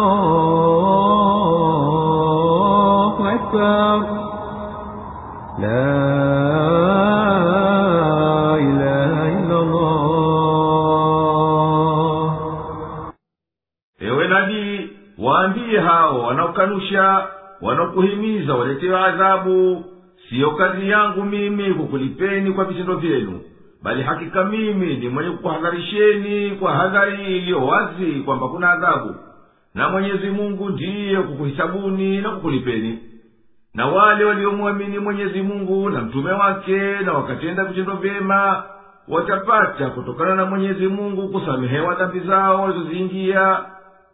Allahu Akbar, la ilaha illa Allah. Ewe nabii, waambie hao wanaokanusha, wanaokuhimiza waletewe adhabu, siyo kazi yangu mimi kukulipeni kwa vitendo vyenu, bali hakika mimi ni mwenye kukuhadharisheni kwa hadhari iliyo wazi kwamba kuna adhabu. Na Mwenyezi Mungu ndiye kukuhisabuni na kukulipeni. Na wale waliomwamini Mwenyezi Mungu na mtume wake na wakatenda vitendo vyema watapata kutokana na Mwenyezi Mungu kusamehewa dhambi zao walizoziingia,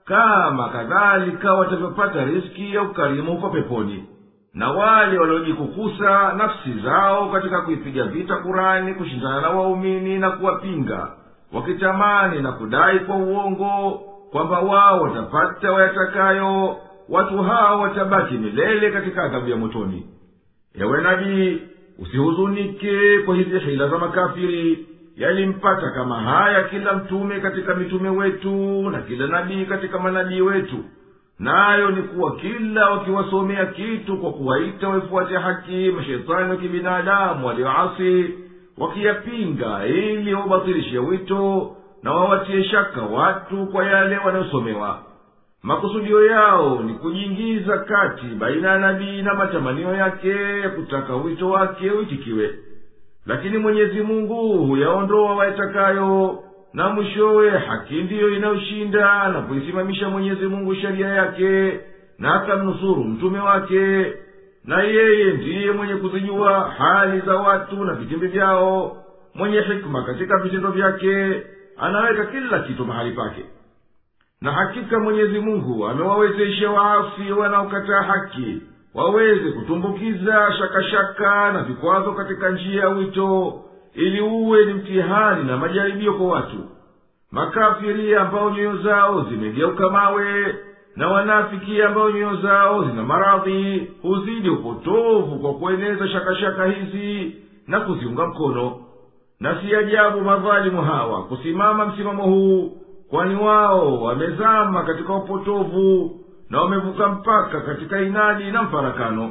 kama kadhalika watavyopata riski ya ukarimu huko peponi. Na wale waliojikukusa nafsi zao katika kuipiga vita Kurani kushindana na waumini na kuwapinga, wakitamani na kudai kwa uongo kwamba wao watapata wayatakayo, watu hao watabaki milele katika adhabu ya motoni. Ewe nabii, usihuzunike kwa hizi hila za makafiri. Yalimpata kama haya kila mtume katika mitume wetu na kila nabii katika manabii wetu, nayo ni kuwa kila wakiwasomea kitu kwa kuwaita wafuate haki, mashetani wa kibinadamu walioasi wakiyapinga ili wabatilishe wito na wawatie shaka watu kwa yale wanayosomewa. Makusudio yao ni kujiingiza kati baina ya nabii na matamanio yake ya kutaka wito wake uitikiwe. Lakini Mwenyezi Mungu huyaondoa wayatakayo, na mwishowe haki ndiyo inayoshinda na kuisimamisha Mwenyezi Mungu sheria yake na akamnusuru mtume wake. Na yeye ndiye mwenye kuzijua hali za watu na vitimbi vyao, mwenye hikma katika vitendo vyake, anaweka kila kitu mahali pake. Na hakika Mwenyezi Mungu amewawezesha waasi wanaokataa haki waweze kutumbukiza shakashaka na vikwazo katika njia ya wito, ili uwe ni mtihani na majaribio kwa watu. Makafiri ambao nyoyo zao zimegeuka mawe na wanafiki ambao nyoyo zao zina maradhi huzidi upotovu kwa kueneza shakashaka hizi na kuziunga mkono. Na si ajabu madhalimu hawa kusimama msimamo huu, kwani wao wamezama katika upotovu na wamevuka mpaka katika inadi na mfarakano.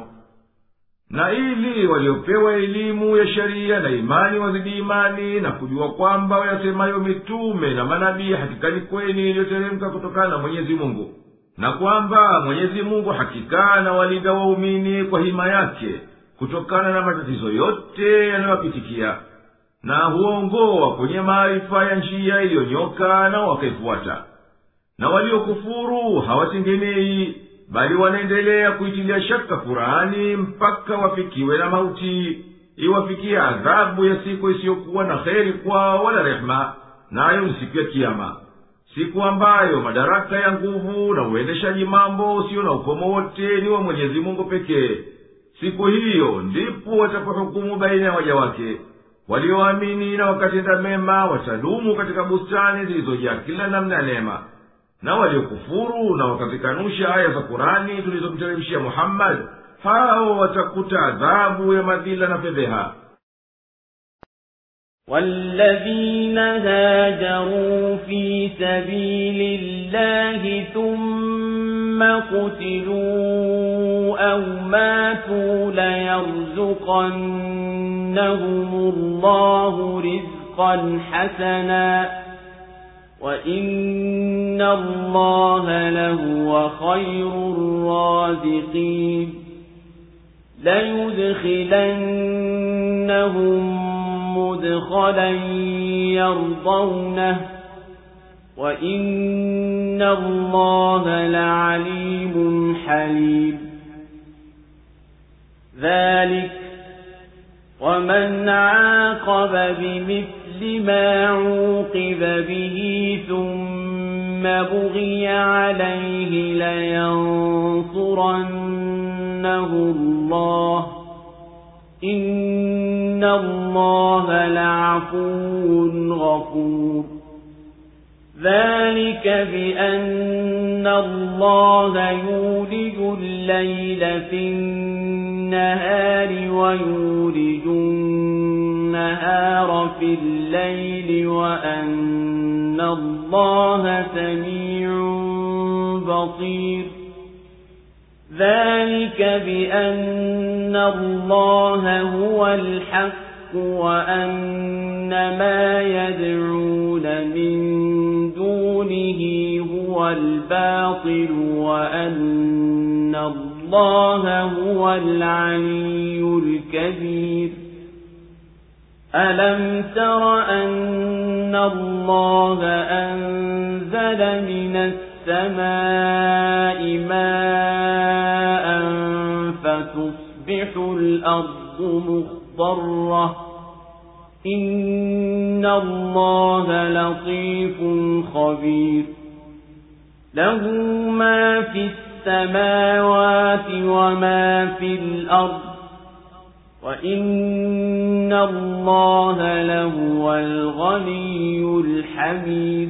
Na ili waliopewa elimu ya sharia na imani wazidi imani na kujua kwamba wayasemayo mitume na manabii hakika ni kweli iliyoteremka kutokana na Mwenyezi Mungu, na kwamba Mwenyezi Mungu hakika na walinda waumini kwa hima yake kutokana na matatizo yote yanayowapitikia, na huongoa kwenye maarifa ya njia iliyonyoka na wakaifuata. Na waliokufuru hawatengenei, bali wanaendelea kuitilia shaka Kurani mpaka wafikiwe na mauti, iwafikie adhabu ya siku isiyokuwa na kheri kwao wala rehema, nayo ni siku ya Kiyama, siku ambayo madaraka ya nguvu na uendeshaji mambo usio na ukomo wote ni wa Mwenyezi Mungu pekee. Siku hiyo ndipo watapohukumu baina ya waja wake. Walioamini na wakatenda mema watadumu katika bustani zilizojaa kila namna ya neema, na waliokufuru na wakazikanusha aya za Kurani tulizomteremshia Muhammad, hao watakuta adhabu ya madhila na fedheha. والذين هاجروا في سبيل الله ثم قتلوا أو ماتوا ليرزقنهم الله رزقا حسنا وإن الله لهو خير الرازقين ليدخلنهم مدخلا يرضونه وإن الله لعليم حليم ذلك ومن عاقب بمثل ما عوقب به ثم بغي عليه لينصرنه الله إن الله لعفو غفور ذلك بأن الله يولج الليل في النهار ويولج النهار في الليل وأن الله سميع بصير ذلك بأن الله هو الحق وأن ما يدعون من دونه هو الباطل وأن الله هو العلي الكبير ألم تر أن الله أنزل من السماء ماء فتصبح الأرض مخضرة إن الله لطيف خبير له ما في السماوات وما في الأرض وإن الله لهو الغني الحميد.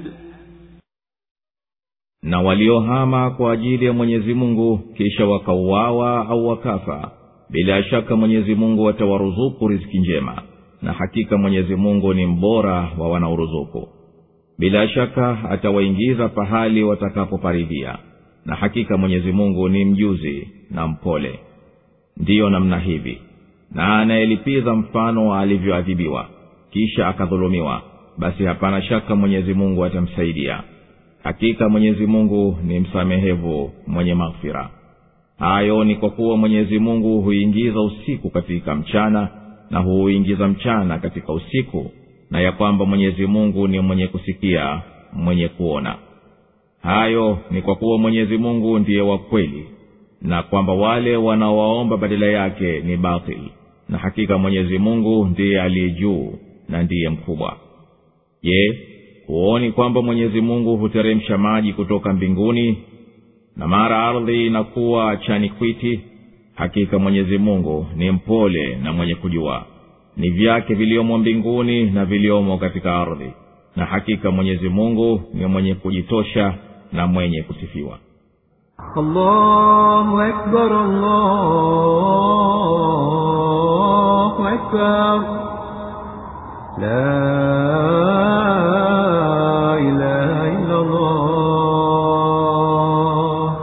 Na waliohama kwa ajili ya Mwenyezi Mungu kisha wakauawa au wakafa, bila shaka Mwenyezi Mungu atawaruzuku riziki njema, na hakika Mwenyezi Mungu ni mbora wa wanaoruzuku. Bila shaka atawaingiza pahali watakapoparidhia, na hakika Mwenyezi Mungu ni mjuzi na mpole. Ndiyo namna hivi, na anayelipiza mfano alivyoadhibiwa kisha akadhulumiwa, basi hapana shaka Mwenyezi Mungu atamsaidia. Hakika Mwenyezi Mungu ni msamehevu mwenye maghfira. Hayo ni kwa kuwa Mwenyezi Mungu huingiza usiku katika mchana na huingiza mchana katika usiku, na ya kwamba Mwenyezi Mungu ni mwenye kusikia, mwenye kuona. Hayo ni kwa kuwa Mwenyezi Mungu ndiye wa kweli, na kwamba wale wanaowaomba badala yake ni batil, na hakika Mwenyezi Mungu ndiye aliye juu na ndiye mkubwa. Je, huoni kwamba Mwenyezi Mungu huteremsha maji kutoka mbinguni na mara ardhi inakuwa chanikwiti? Hakika Mwenyezi Mungu ni mpole na mwenye kujua ni vyake viliomo mbinguni na viliomo katika ardhi, na hakika Mwenyezi Mungu ni mwenye kujitosha na mwenye kusifiwa. Allahu Akbar, Allahu Akbar, la ilaha illa Allah.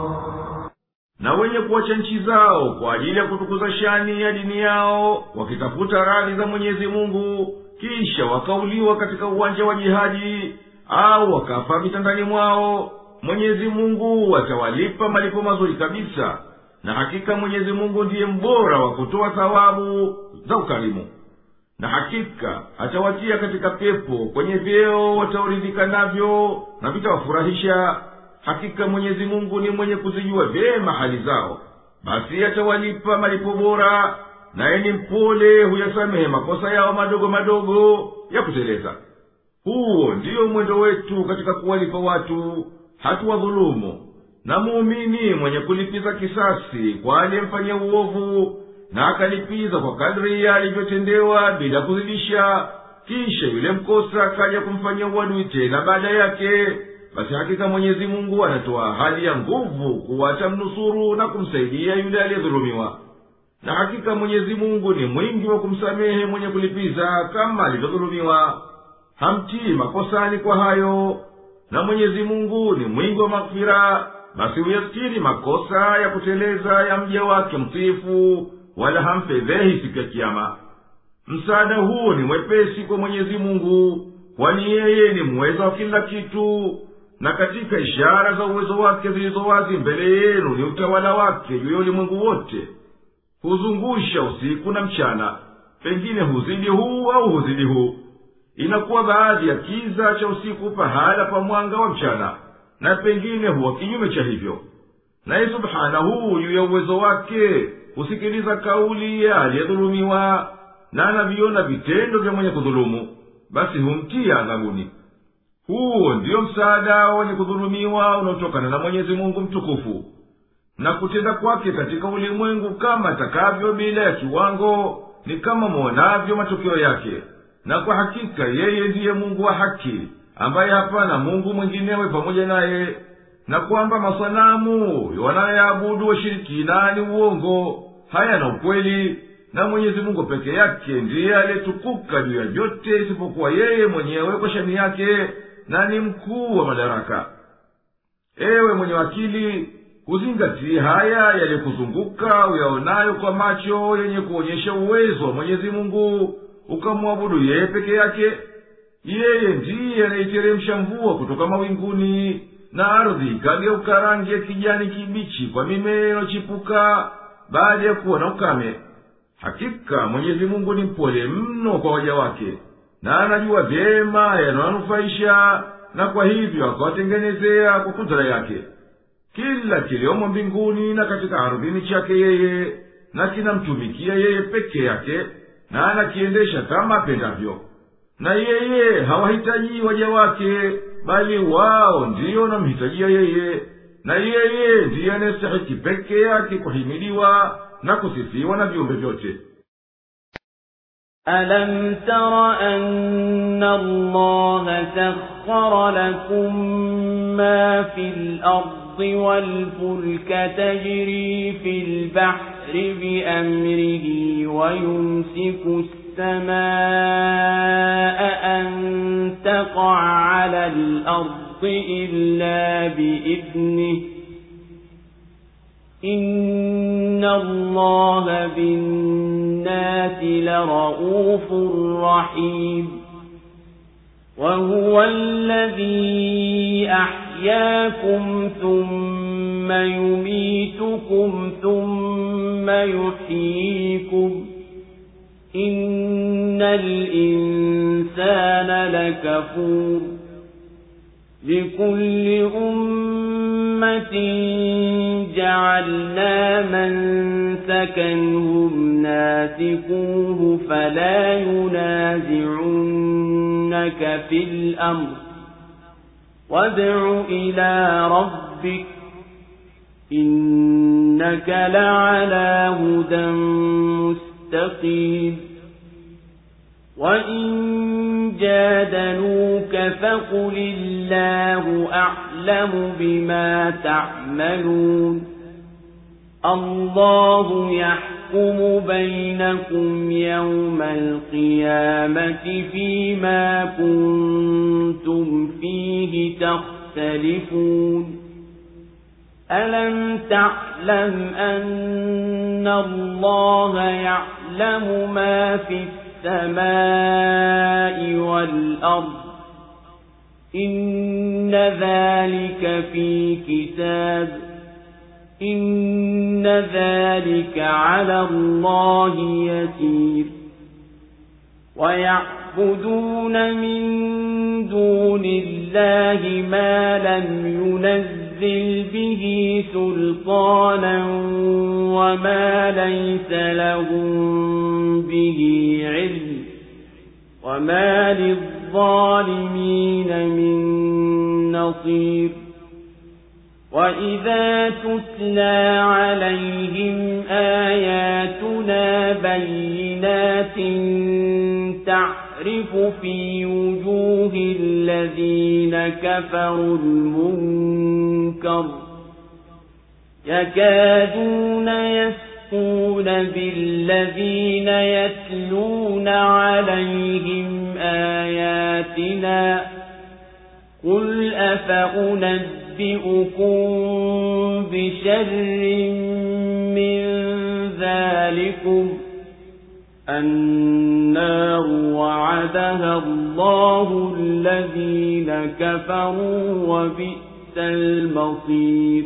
Na wenye kuacha nchi zao kwa ajili ya kutukuza shani ya dini yao, wakitafuta radhi za Mwenyezi Mungu, kisha wakauliwa katika uwanja wa jihadi au wakafa vitandani mwao, Mwenyezi Mungu atawalipa malipo mazuri kabisa, na hakika Mwenyezi Mungu ndiye mbora wa kutoa thawabu za ukarimu. Na hakika atawatia katika pepo kwenye vyeo wataoridhika navyo na vitawafurahisha. Hakika Mwenyezi Mungu ni mwenye kuzijua vyema hali zao, basi atawalipa malipo bora, naye ni mpole, huyasamehe makosa yao madogo madogo ya kuteleza. Huo ndiyo mwendo wetu katika kuwalipa watu, hatuwadhulumu. Na muumini mwenye kulipiza kisasi kwa aliyemfanyia uovu, na akalipiza kwa kadri alivyotendewa bila kuzidisha, kisha yule mkosa akaja kumfanyia uadui tena baada yake, basi hakika Mwenyezi Mungu anatoa hali ya nguvu kuwacha mnusuru na kumsaidia yule aliyedhulumiwa. Na hakika Mwenyezi Mungu ni mwingi wa kumsamehe mwenye kulipiza kama alivyodhulumiwa, hamtii makosani kwa hayo. Na Mwenyezi Mungu ni mwingi wa maghfira, basi huyastiri makosa ya kuteleza ya mja wake mtiifu, wala hamfedhehi siku ya Kiyama. Msaada huu ni mwepesi kwa Mwenyezi Mungu, kwani yeye ni muweza wa kila kitu. Na katika ishara za uwezo wake zilizowazi mbele yenu ni utawala wake juu ya ulimwengu wote. Huzungusha usiku na mchana, pengine huzidi huu au huzidi huu. Inakuwa baadhi ya kiza cha usiku pahala pa mwanga wa mchana, na pengine huwa kinyume cha hivyo. Naye subhanahu juu ya uwezo wake husikiliza kauli ya aliyedhulumiwa, na anaviona vitendo vya mwenye kudhulumu, basi humtia adhabuni. Huo ndiyo msaada wenye kudhulumiwa unaotokana na Mwenyezi Mungu mtukufu, na kutenda kwake katika ulimwengu kama atakavyo bila ya kiwango, ni kama muonavyo matokeo yake. Na kwa hakika yeye ndiye Mungu wa haki, ambaye hapana Mungu mwinginewe pamoja naye, na kwamba masanamu wanayoabudu washirikina ni uongo, hayana ukweli, na Mwenyezi Mungu peke yake ndiye aliyetukuka juu ya vyote isipokuwa yeye mwenyewe kwa shani yake, na ni mkuu wa madaraka. Ewe mwenye akili, uzingatie haya yaliyokuzunguka uyaonayo kwa macho yenye kuonyesha uwezo wa Mwenyezi Mungu, ukamwabudu yeye peke yake. Yeye ndiye anaiteremsha mvua kutoka mawinguni, na ardhi ikageuka rangi ya kijani kibichi kwa mimea inayochipuka baada ya kuwa na ukame. Hakika Mwenyezi Mungu ni mpole mno kwa waja wake, na anajua vyema yanayonufaisha, na kwa hivyo akawatengenezea kwa kudra yake. Kila kiliomo mbinguni na katika ardhini chake yeye, na kinamtumikia yeye peke yake, na anakiendesha kama apendavyo. Na yeye hawahitaji waja wake, bali wao ndiyo wanamhitajia yeye. na yeye ndiye anayestahiki peke yake kuhimiliwa na kusifiwa na viumbe vyote. ألم تر أن الله سخر لكم ما في الأرض والفلك تجري في البحر بأمره ويمسك السماء أن تقع على الأرض إلا بإذنه إن الله بالناس لرؤوف رحيم وهو الذي أحياكم ثم يميتكم ثم يحييكم إن الإنسان لكفور لكل أمة جعلنا منسكا هم ناسكوه فلا ينازعنك في الأمر وادع إلى ربك إنك لعلى هدى مستقيم وإن جادلوك فقل الله أعلم بما تعملون الله يحكم بينكم يوم القيامة فيما كنتم فيه تختلفون ألم تعلم أن الله يعلم ما في السماء والأرض إن ذلك في كتاب إن ذلك على الله يسير ويعبدون من دون الله ما لم ينزل به سلطانا وما ليس لهم به علم وما للظالمين من نصير وإذا تتلى عليهم آياتنا بينات تعرف في وجوه الذين كفروا المنكر يكادون يسقون بالذين يتلون عليهم آياتنا قل أفأنبئكم بشر من ذلكم النار وعدها الله الذين كفروا وبئس المصير.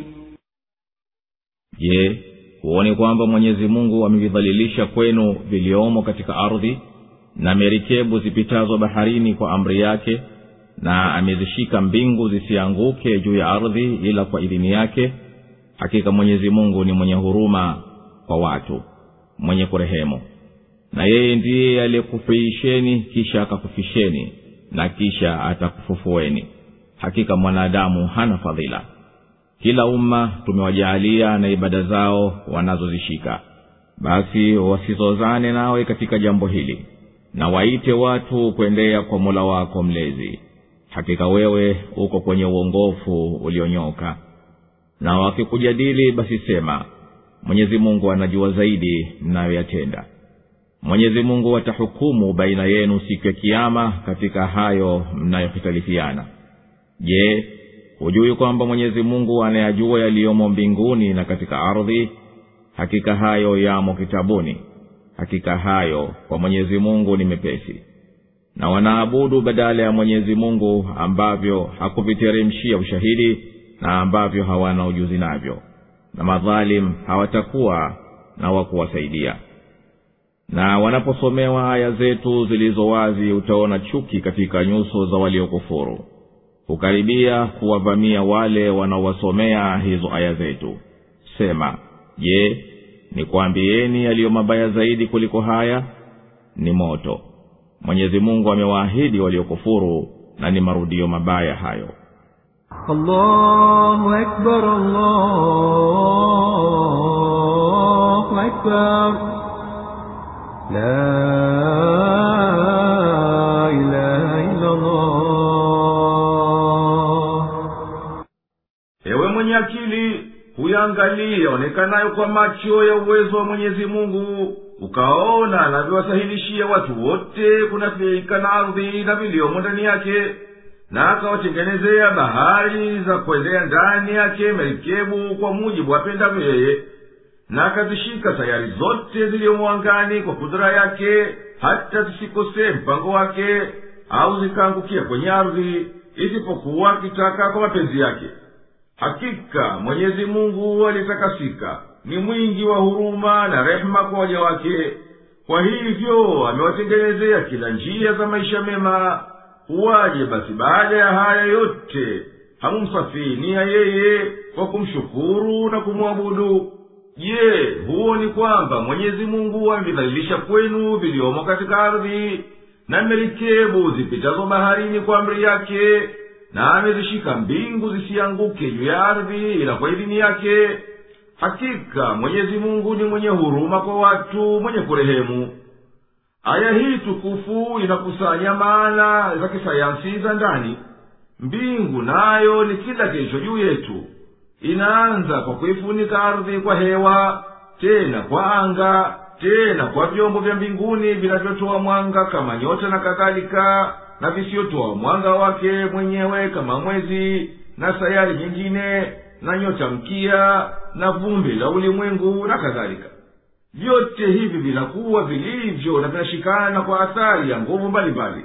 Je, huoni kwamba Mwenyezi Mungu amevidhalilisha kwenu viliomo katika ardhi na merikebu zipitazo baharini kwa amri yake, na amezishika mbingu zisianguke juu ya ardhi ila kwa idhini yake? Hakika Mwenyezi Mungu ni mwenye huruma kwa watu, mwenye kurehemu. Na yeye ndiye aliyekufiisheni kisha akakufisheni na kisha atakufufueni. Hakika mwanadamu hana fadhila. Kila umma tumewajaalia na ibada zao wanazozishika, basi wasizozane nawe katika jambo hili, na waite watu kuendea kwa Mola wako mlezi. Hakika wewe uko kwenye uongofu ulionyoka. Na wakikujadili basi sema, Mwenyezi Mungu anajua zaidi mnayoyatenda. Mwenyezi Mungu atahukumu baina yenu siku ya Kiyama katika hayo mnayohitalifiana. Je, hujui kwamba Mwenyezi Mungu anayajua yaliyomo mbinguni na katika ardhi? Hakika hayo yamo kitabuni. Hakika hayo kwa Mwenyezi Mungu ni mepesi. Na wanaabudu badala ya Mwenyezi Mungu ambavyo hakuviteremshia ushahidi na ambavyo hawana ujuzi navyo, na madhalim hawatakuwa na wakuwasaidia. Na wanaposomewa aya zetu zilizo wazi utaona chuki katika nyuso za waliokufuru. Ukaribia kuwavamia wale wanaowasomea hizo aya zetu. Sema, je, nikwambieni yaliyo mabaya zaidi kuliko haya? Ni moto. Mwenyezi Mungu amewaahidi waliokufuru, na ni marudio mabaya hayo. الله أكبر الله أكبر لا إله إلا الله. Ewe mwenye akili, huyangalia onekanayo kwa macho ya uwezo wa Mwenyezi Mungu, ukaona anavyowasahilishia watu wote kunafiika na ardhi na viliomo ndani yake, na akawatengenezea bahari za kuendea ndani yake merikebu kwa mujibu apendavyo yeye, na akazishika sayari zote ziliomo angani kwa kudura yake, hata zisikosee mpango wake au zikaangukia kwenye ardhi, isipokuwa akitaka kwa mapenzi yake. Hakika Mwenyezi Mungu alitakasika, ni mwingi wa huruma na rehema kwa waja wake. Kwa hivyo amewatengenezea kila njia za maisha mema. Huwaje basi baada ya haya yote hamumsafinia yeye kwa kumshukuru na kumwabudu? Je, huo ni kwamba Mwenyezi Mungu amedhalilisha kwenu viliomo katika ardhi na merikebu zipitazo baharini kwa amri yake, na amezishika mbingu zisianguke juu ya ardhi ila kwa idhini yake? Hakika Mwenyezi Mungu ni mwenye huruma kwa watu, mwenye kurehemu. Aya hii tukufu inakusanya maana za kisayansi za ndani. Mbingu nayo ni kila kilicho juu yetu. Inaanza kwa kuifunika ardhi kwa hewa, tena kwa anga, tena kwa vyombo vya mbinguni vinavyotoa mwanga kama nyota na kadhalika, na visiotoa mwanga wake mwenyewe kama mwezi na sayari nyingine na nyota mkia na vumbi la ulimwengu na kadhalika. Vyote hivi vinakuwa vilivyo na vinashikana kwa athari ya nguvu mbalimbali.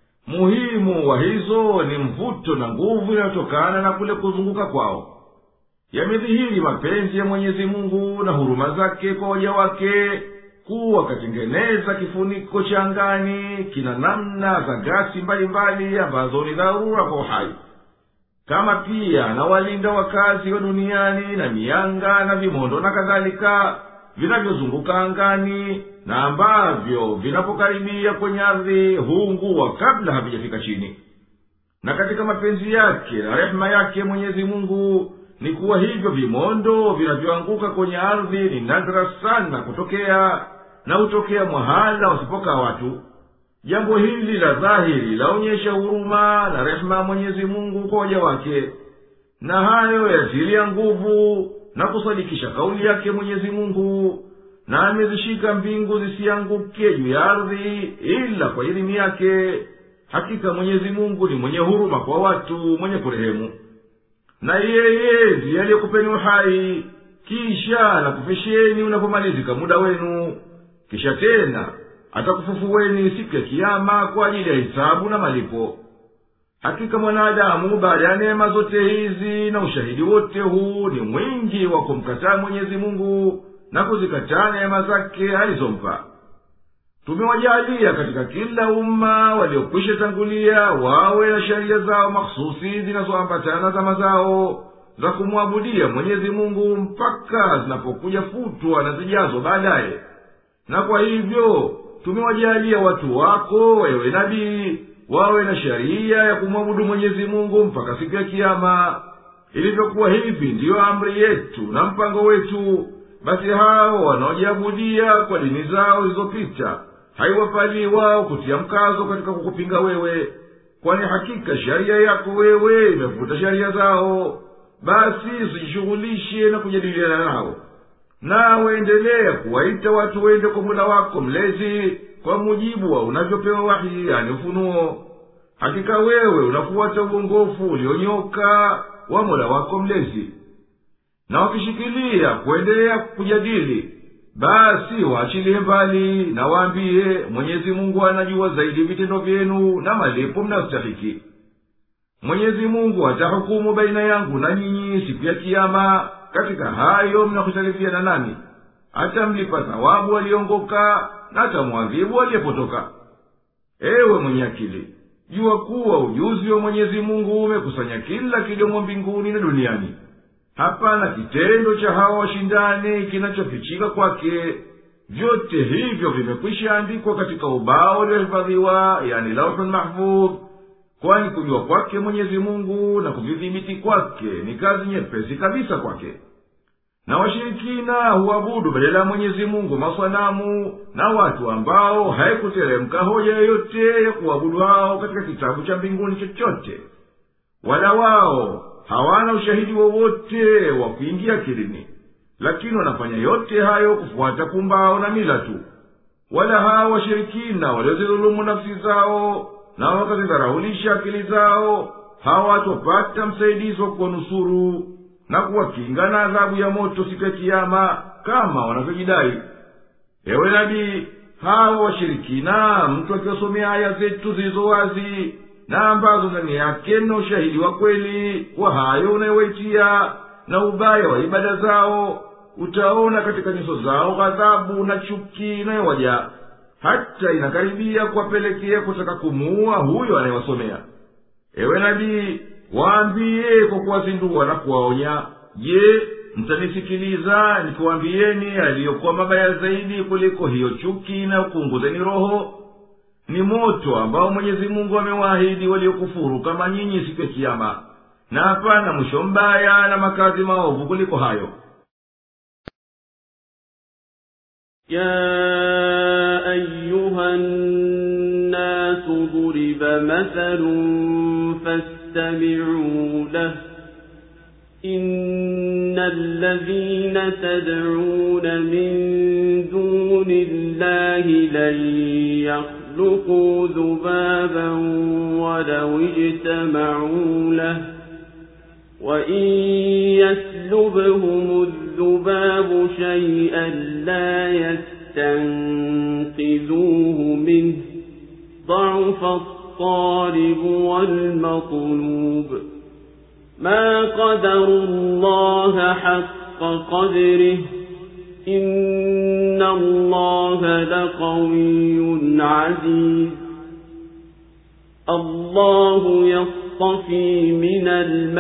Muhimu wa hizo ni mvuto na nguvu inayotokana na kule kuzunguka kwao. Yamedhihiri mapenzi ya Mwenyezi Mungu na huruma zake kwa waja wake, kuwa katengeneza kifuniko cha angani kina namna za gasi mbalimbali ambazo ni dharura kwa uhai. Kama pia na walinda wakazi wa duniani na mianga na vimondo na kadhalika vinavyozunguka angani, na ambavyo vinapokaribia kwenye ardhi huungua kabla havijafika chini. Na katika mapenzi yake na rehema yake Mwenyezi Mungu ni kuwa hivyo vimondo vinavyoanguka kwenye ardhi ni nadra sana kutokea, na hutokea mwahala wasipoka watu. Jambo hili la dhahiri laonyesha huruma na rehema ya Mwenyezi Mungu kwa waja wake, na hayo yatilia nguvu na kusadikisha kauli yake Mwenyezi Mungu. Na amezishika mbingu zisianguke juu ya ardhi ila kwa idhini yake. Hakika Mwenyezi Mungu ni mwenye huruma kwa watu, mwenye kurehemu. Na yeye ndiye aliyekupeni uhai, kisha anakufisheni unapomalizika muda wenu, kisha tena atakufufueni siku ya Kiyama kwa ajili ya hisabu na malipo. Hakika mwanadamu baada ya neema zote hizi na ushahidi wote huu ni mwingi wa kumkataa Mwenyezi Mungu na kuzikataa neema zake alizompa. Tumewajalia katika kila umma waliokwisha tangulia wawe na sheria zao mahsusi zinazoambatana zama zao za kumwabudia Mwenyezi Mungu mpaka zinapokuja futwa na zijazo baadaye. Na kwa hivyo tumewajalia watu wako ewe nabii wawe na sheria ya kumwabudu Mwenyezi Mungu mpaka siku ya Kiyama. Ilivyokuwa hivi ndiyo amri yetu na mpango wetu, basi hao wanaojiabudia kwa dini zao zilizopita haiwapali wao kutia mkazo katika kukupinga wewe, kwani hakika sheria yako wewe imefuta sheria zao. Basi usijishughulishe na kujadiliana nao, nawe endelea kuwaita watu wende kwa Mola wako mlezi kwa mujibu wa unavyopewa wahi, yani ufunuo. Hakika wewe unafuata uongofu ulionyoka wa Mola wako mlezi. Na wakishikilia kuendelea kujadili, basi waachilie mbali na waambie Mwenyezi Mungu anajua zaidi vitendo vyenu na malipo mnayostahiki. Mwenyezi Mungu atahukumu baina yangu na nyinyi siku ya Kiyama katika hayo mnakhitalifiana nani. Atamlipa thawabu aliongoka na atamwadhibu aliyepotoka. Ewe mwenye akili, jua kuwa ujuzi wa Mwenyezi Mungu umekusanya kila kiliomo mbinguni na duniani. Hapana kitendo cha hawa washindani kinachofichika kwake. Vyote hivyo vimekwisha andikwa katika ubao uliohifadhiwa, yani Lauhul Mahfudh, kwani kujua kwake Mwenyezi Mungu na kuvidhibiti kwake ni kazi nyepesi kabisa kwake. Na washirikina huabudu badala ya Mwenyezi Mungu masanamu na watu ambao haikuteremka hoja yoyote ya kuabudu hao katika kitabu cha mbinguni chochote, wala wao hawana ushahidi wowote wa kuingia kilini, lakini wanafanya yote hayo kufuata pumbao na mila tu. Wala hao washirikina waliozidhulumu nafsi zao na wakazidharaulisha akili zao hawatopata msaidizi wa kuwanusuru na kuwakinga na adhabu ya moto siku ya kiyama kama wanavyojidai. Ewe nabii, hao washirikina mtu akiwasomea aya zetu zilizo wazi na ambazo ndani yake na ushahidi wa kweli wa hayo unayowaitia na ubaya wa ibada zao, utaona katika nyuso zao ghadhabu na chuki inayowaja, hata inakaribia kuwapelekea kutaka kumuua huyo anayewasomea. Ewe nabii, waambie kwa kuwazindua na kuwaonya, je, mtanisikiliza nikiwaambieni aliyokuwa mabaya zaidi kuliko hiyo chuki na ukunguzeni roho? Ni moto ambao Mwenyezi Mungu amewaahidi waliokufuru kama nyinyi siku ya kiyama, na hapana mwisho mbaya na makazi maovu kuliko hayo. يا أيها الناس ضرب مثل فاستمعوا له إن الذين تدعون من دون الله لن يخلقوا ذبابا ولو اجتمعوا له وإن يسلبهم الذباب شيئا لا يستنقذوه منه ضعف الطالب والمطلوب ما قدروا الله حق قدره إن الله لقوي عزيز الله يصطفي من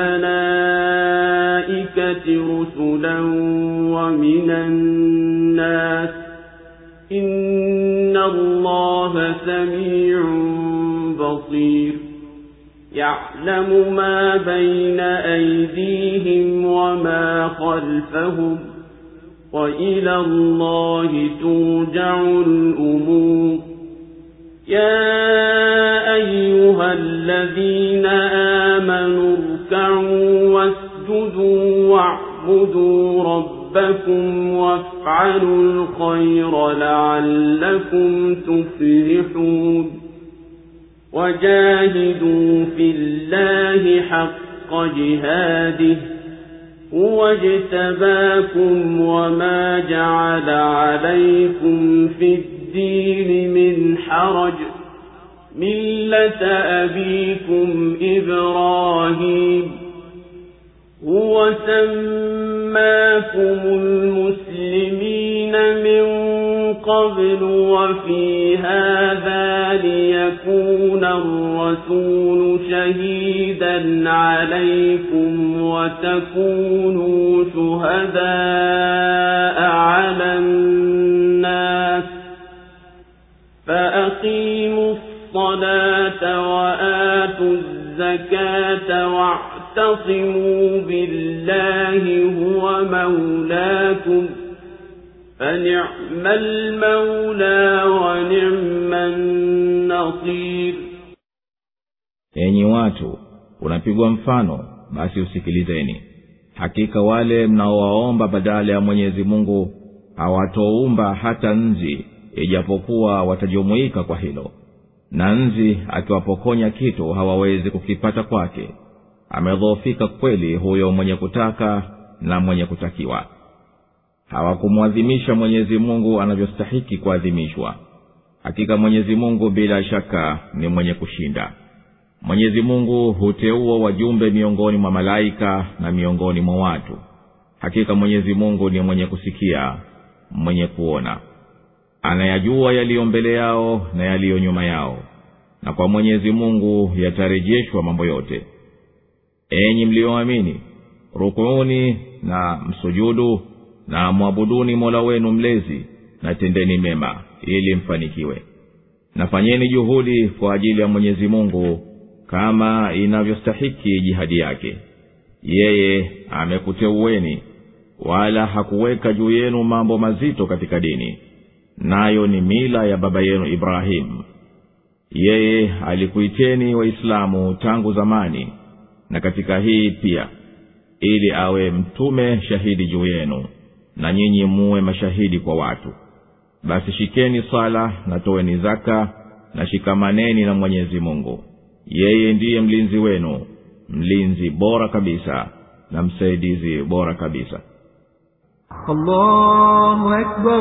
الملائكة رسلا ومن الناس إن الله سميع بصير يعلم ما بين أيديهم وما خلفهم وإلى الله ترجع الأمور يا أيها الذين آمنوا اركعوا واسجدوا واعبدوا ربكم وافعلوا الخير لعلكم تفلحون وجاهدوا في الله حق جهاده هو اجتباكم وما جعل عليكم في الدين من حرج ملة أبيكم إبراهيم هو سماكم المسلمين من قبل وفي هذا ليكون الرسول شهيدا عليكم وتكونوا شهداء على الناس فأقيموا الصلاة وآتوا الزكاة واعتصموا بالله هو مولاكم فنعم المولى ونعم النصير. Enyi watu, unapigwa mfano, basi usikilizeni. Hakika wale mnaowaomba badala ya Mwenyezi Mungu hawatoumba hata nzi, ijapokuwa watajumuika kwa hilo. Na nzi akiwapokonya kitu hawawezi kukipata kwake. Amedhoofika kweli huyo mwenye kutaka na mwenye kutakiwa. Hawakumwadhimisha Mwenyezi Mungu anavyostahiki kuadhimishwa. Hakika Mwenyezi Mungu bila shaka ni mwenye kushinda. Mwenyezi Mungu huteua wajumbe miongoni mwa malaika na miongoni mwa watu. Hakika Mwenyezi Mungu ni mwenye kusikia, mwenye kuona. Anayajua yaliyo mbele yao na yaliyo nyuma yao, na kwa Mwenyezi Mungu yatarejeshwa mambo yote. Enyi mlioamini, rukuuni na msujudu na muabuduni Mola wenu mlezi, na tendeni mema ili mfanikiwe. Na fanyeni juhudi kwa ajili ya Mwenyezi Mungu, kama inavyostahiki jihadi yake. Yeye amekuteueni, wala hakuweka juu yenu mambo mazito katika dini, nayo ni mila ya baba yenu Ibrahim. Yeye alikuiteni Waislamu tangu zamani, na katika hii pia, ili awe mtume shahidi juu yenu, na nyinyi muwe mashahidi kwa watu. Basi shikeni sala na toeni zaka, na shikamaneni na Mwenyezi Mungu. Yeye ndiye mlinzi wenu, mlinzi bora kabisa na msaidizi bora kabisa. Allahu Akbar,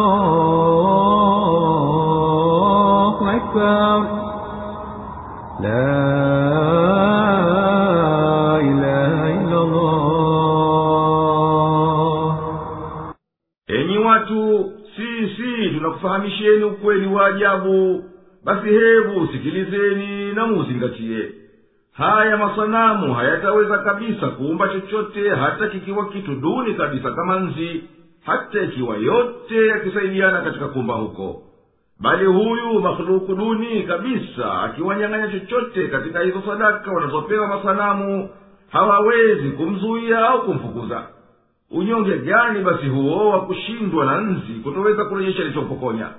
Allahu Akbar, la ilaha illa Allah. Enyi watu, sisi tunakufahamisheni ukweli wa ajabu, basi hebu sikilizeni na muzingatie. Haya masanamu hayataweza kabisa kuumba chochote, hata kikiwa kitu duni kabisa kama nzi, hata ikiwa yote yakisaidiana katika kuumba huko. Bali huyu makhluku duni kabisa akiwanyang'anya chochote katika hizo sadaka wanazopewa masanamu, hawawezi kumzuia au kumfukuza. Unyonge gani basi huo wa kushindwa na nzi kutoweza kurejesha lichopokonya?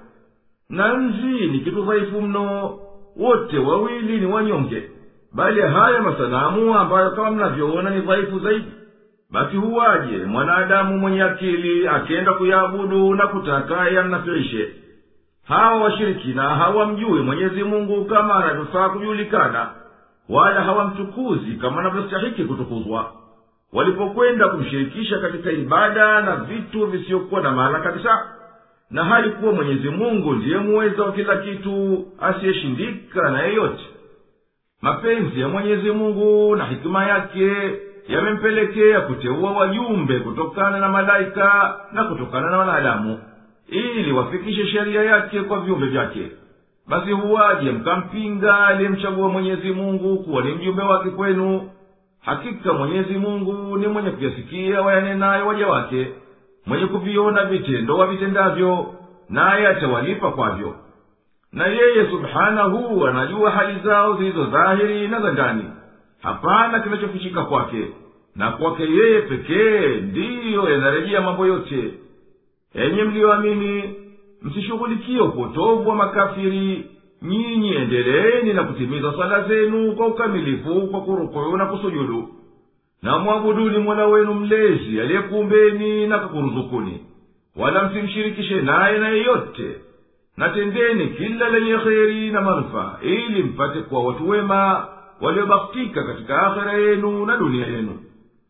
Na nzi ni kitu dhaifu mno, wote wawili ni wanyonge. Bali haya masanamu ambayo kama mnavyoona ni dhaifu zaidi, basi huwaje mwanadamu mwenye akili akienda kuyaabudu na kutaka yamnafirishe? Hawa washirikina hawamjui Mwenyezi Mungu kama anavyofaa kujulikana, wala hawamtukuzi kama anavyostahiki kutukuzwa. Walipokwenda kumshirikisha katika ibada na vitu visiokuwa na maana kabisa, na hali kuwa Mwenyezi Mungu ndiye muweza wa kila kitu, asiyeshindika na yeyote. Mapenzi ya Mwenyezi Mungu na hikima yake yamempelekea kuteua wajumbe kutokana na malaika na kutokana na wanadamu, ili wafikishe sheria yake kwa viumbe vyake. Basi huwaje mkampinga aliyemchagua Mwenyezi Mungu kuwa ni mjumbe wake kwenu? Hakika Mwenyezi Mungu ni mwenye kuyasikia wayanenayo waja wake, mwenye kuviona vitendo wavitendavyo, naye atawalipa kwavyo. Na yeye subhanahu anajua hali zao zilizo dhahiri na za ndani, hapana kinachofichika kwake, na kwake yeye pekee ndiyo yanarejea mambo yote. Enyi mlioamini, msishughulikie upotovu wa makafiri. Nyinyi endeleeni na kutimiza sala zenu kwa ukamilifu kwa kurukuu na kusujudu, na mwabuduni Mola wenu mlezi aliyekuumbeni na kukuruzukuni, wala msimshirikishe naye na yeyote. Na tendeni kila lenye kheri na manufaa, ili mpate kuwa watu wema waliobahatika katika akhera yenu na dunia yenu.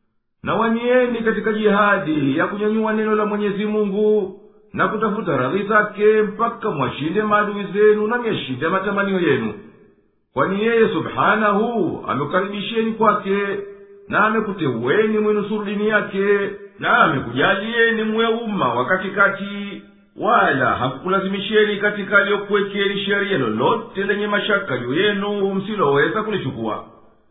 Na wanieni katika jihadi ya kunyanyua neno la Mwenyezi Mungu na kutafuta radhi zake, mpaka mwashinde maadui zenu na myashinde matamanio yenu. Kwani yeye subhanahu amekukaribisheni kwake, na amekuteueni mwenusuru dini yake, na amekujalieni muwe umma wa katikati, wala hakukulazimisheni katika aliyokuwekeni sheria lolote lenye mashaka juu yenu msiloweza kulichukua.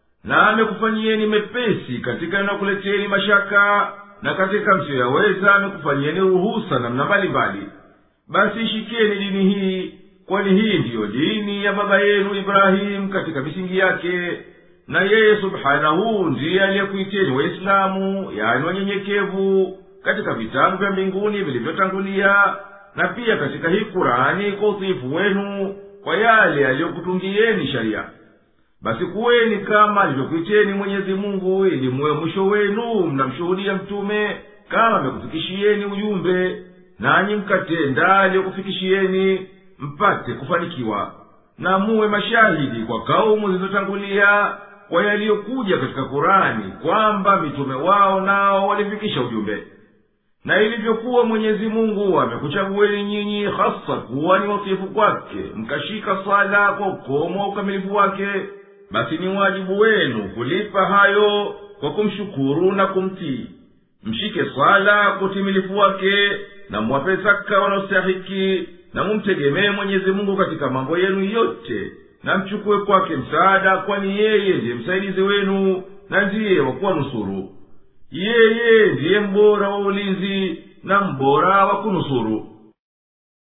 Na amekufanyieni mepesi katika yanayokuleteni mashaka, na katika msiyoyaweza amekufanyieni ruhusa namna mbalimbali. Basi shikeni dini hii, kwani hii ndiyo dini ya baba yenu Ibrahim katika misingi yake. Na yeye subhanahu ndiye aliyekuiteni Waislamu, yaani wanyenyekevu, katika vitabu vya mbinguni vilivyotangulia, na pia katika hii Kurani kwa utiifu wenu kwa yale aliyokutungieni sharia. Basi kuweni kama alivyokuiteni Mwenyezi Mungu, ili muwe mwisho wenu mnamshuhudia mtume kama amekufikishieni ujumbe, nanyi mkatenda aliyokufikishieni mpate kufanikiwa, na muwe mashahidi kwa kaumu zilizotangulia kwa yaliyokuja katika Kurani, kwamba mitume wao nao walifikisha ujumbe. Na ilivyokuwa Mwenyezi Mungu amekuchagueni nyinyi hasa kuwa ni watiifu kwake, mkashika sala kwa ukomo wa ukamilifu wake, basi ni wajibu wenu kulipa hayo kwa kumshukuru na kumtii. Mshike sala kwa utimilifu wake, na mwape zaka wanaostahiki, na mumtegemee Mwenyezi Mungu katika mambo yenu yote, na mchukue kwake msaada, kwani yeye ndiye msaidizi wenu na ndiye wa kuwanusuru. Yeye ndiye mbora wa ulinzi na mbora wa kunusuru.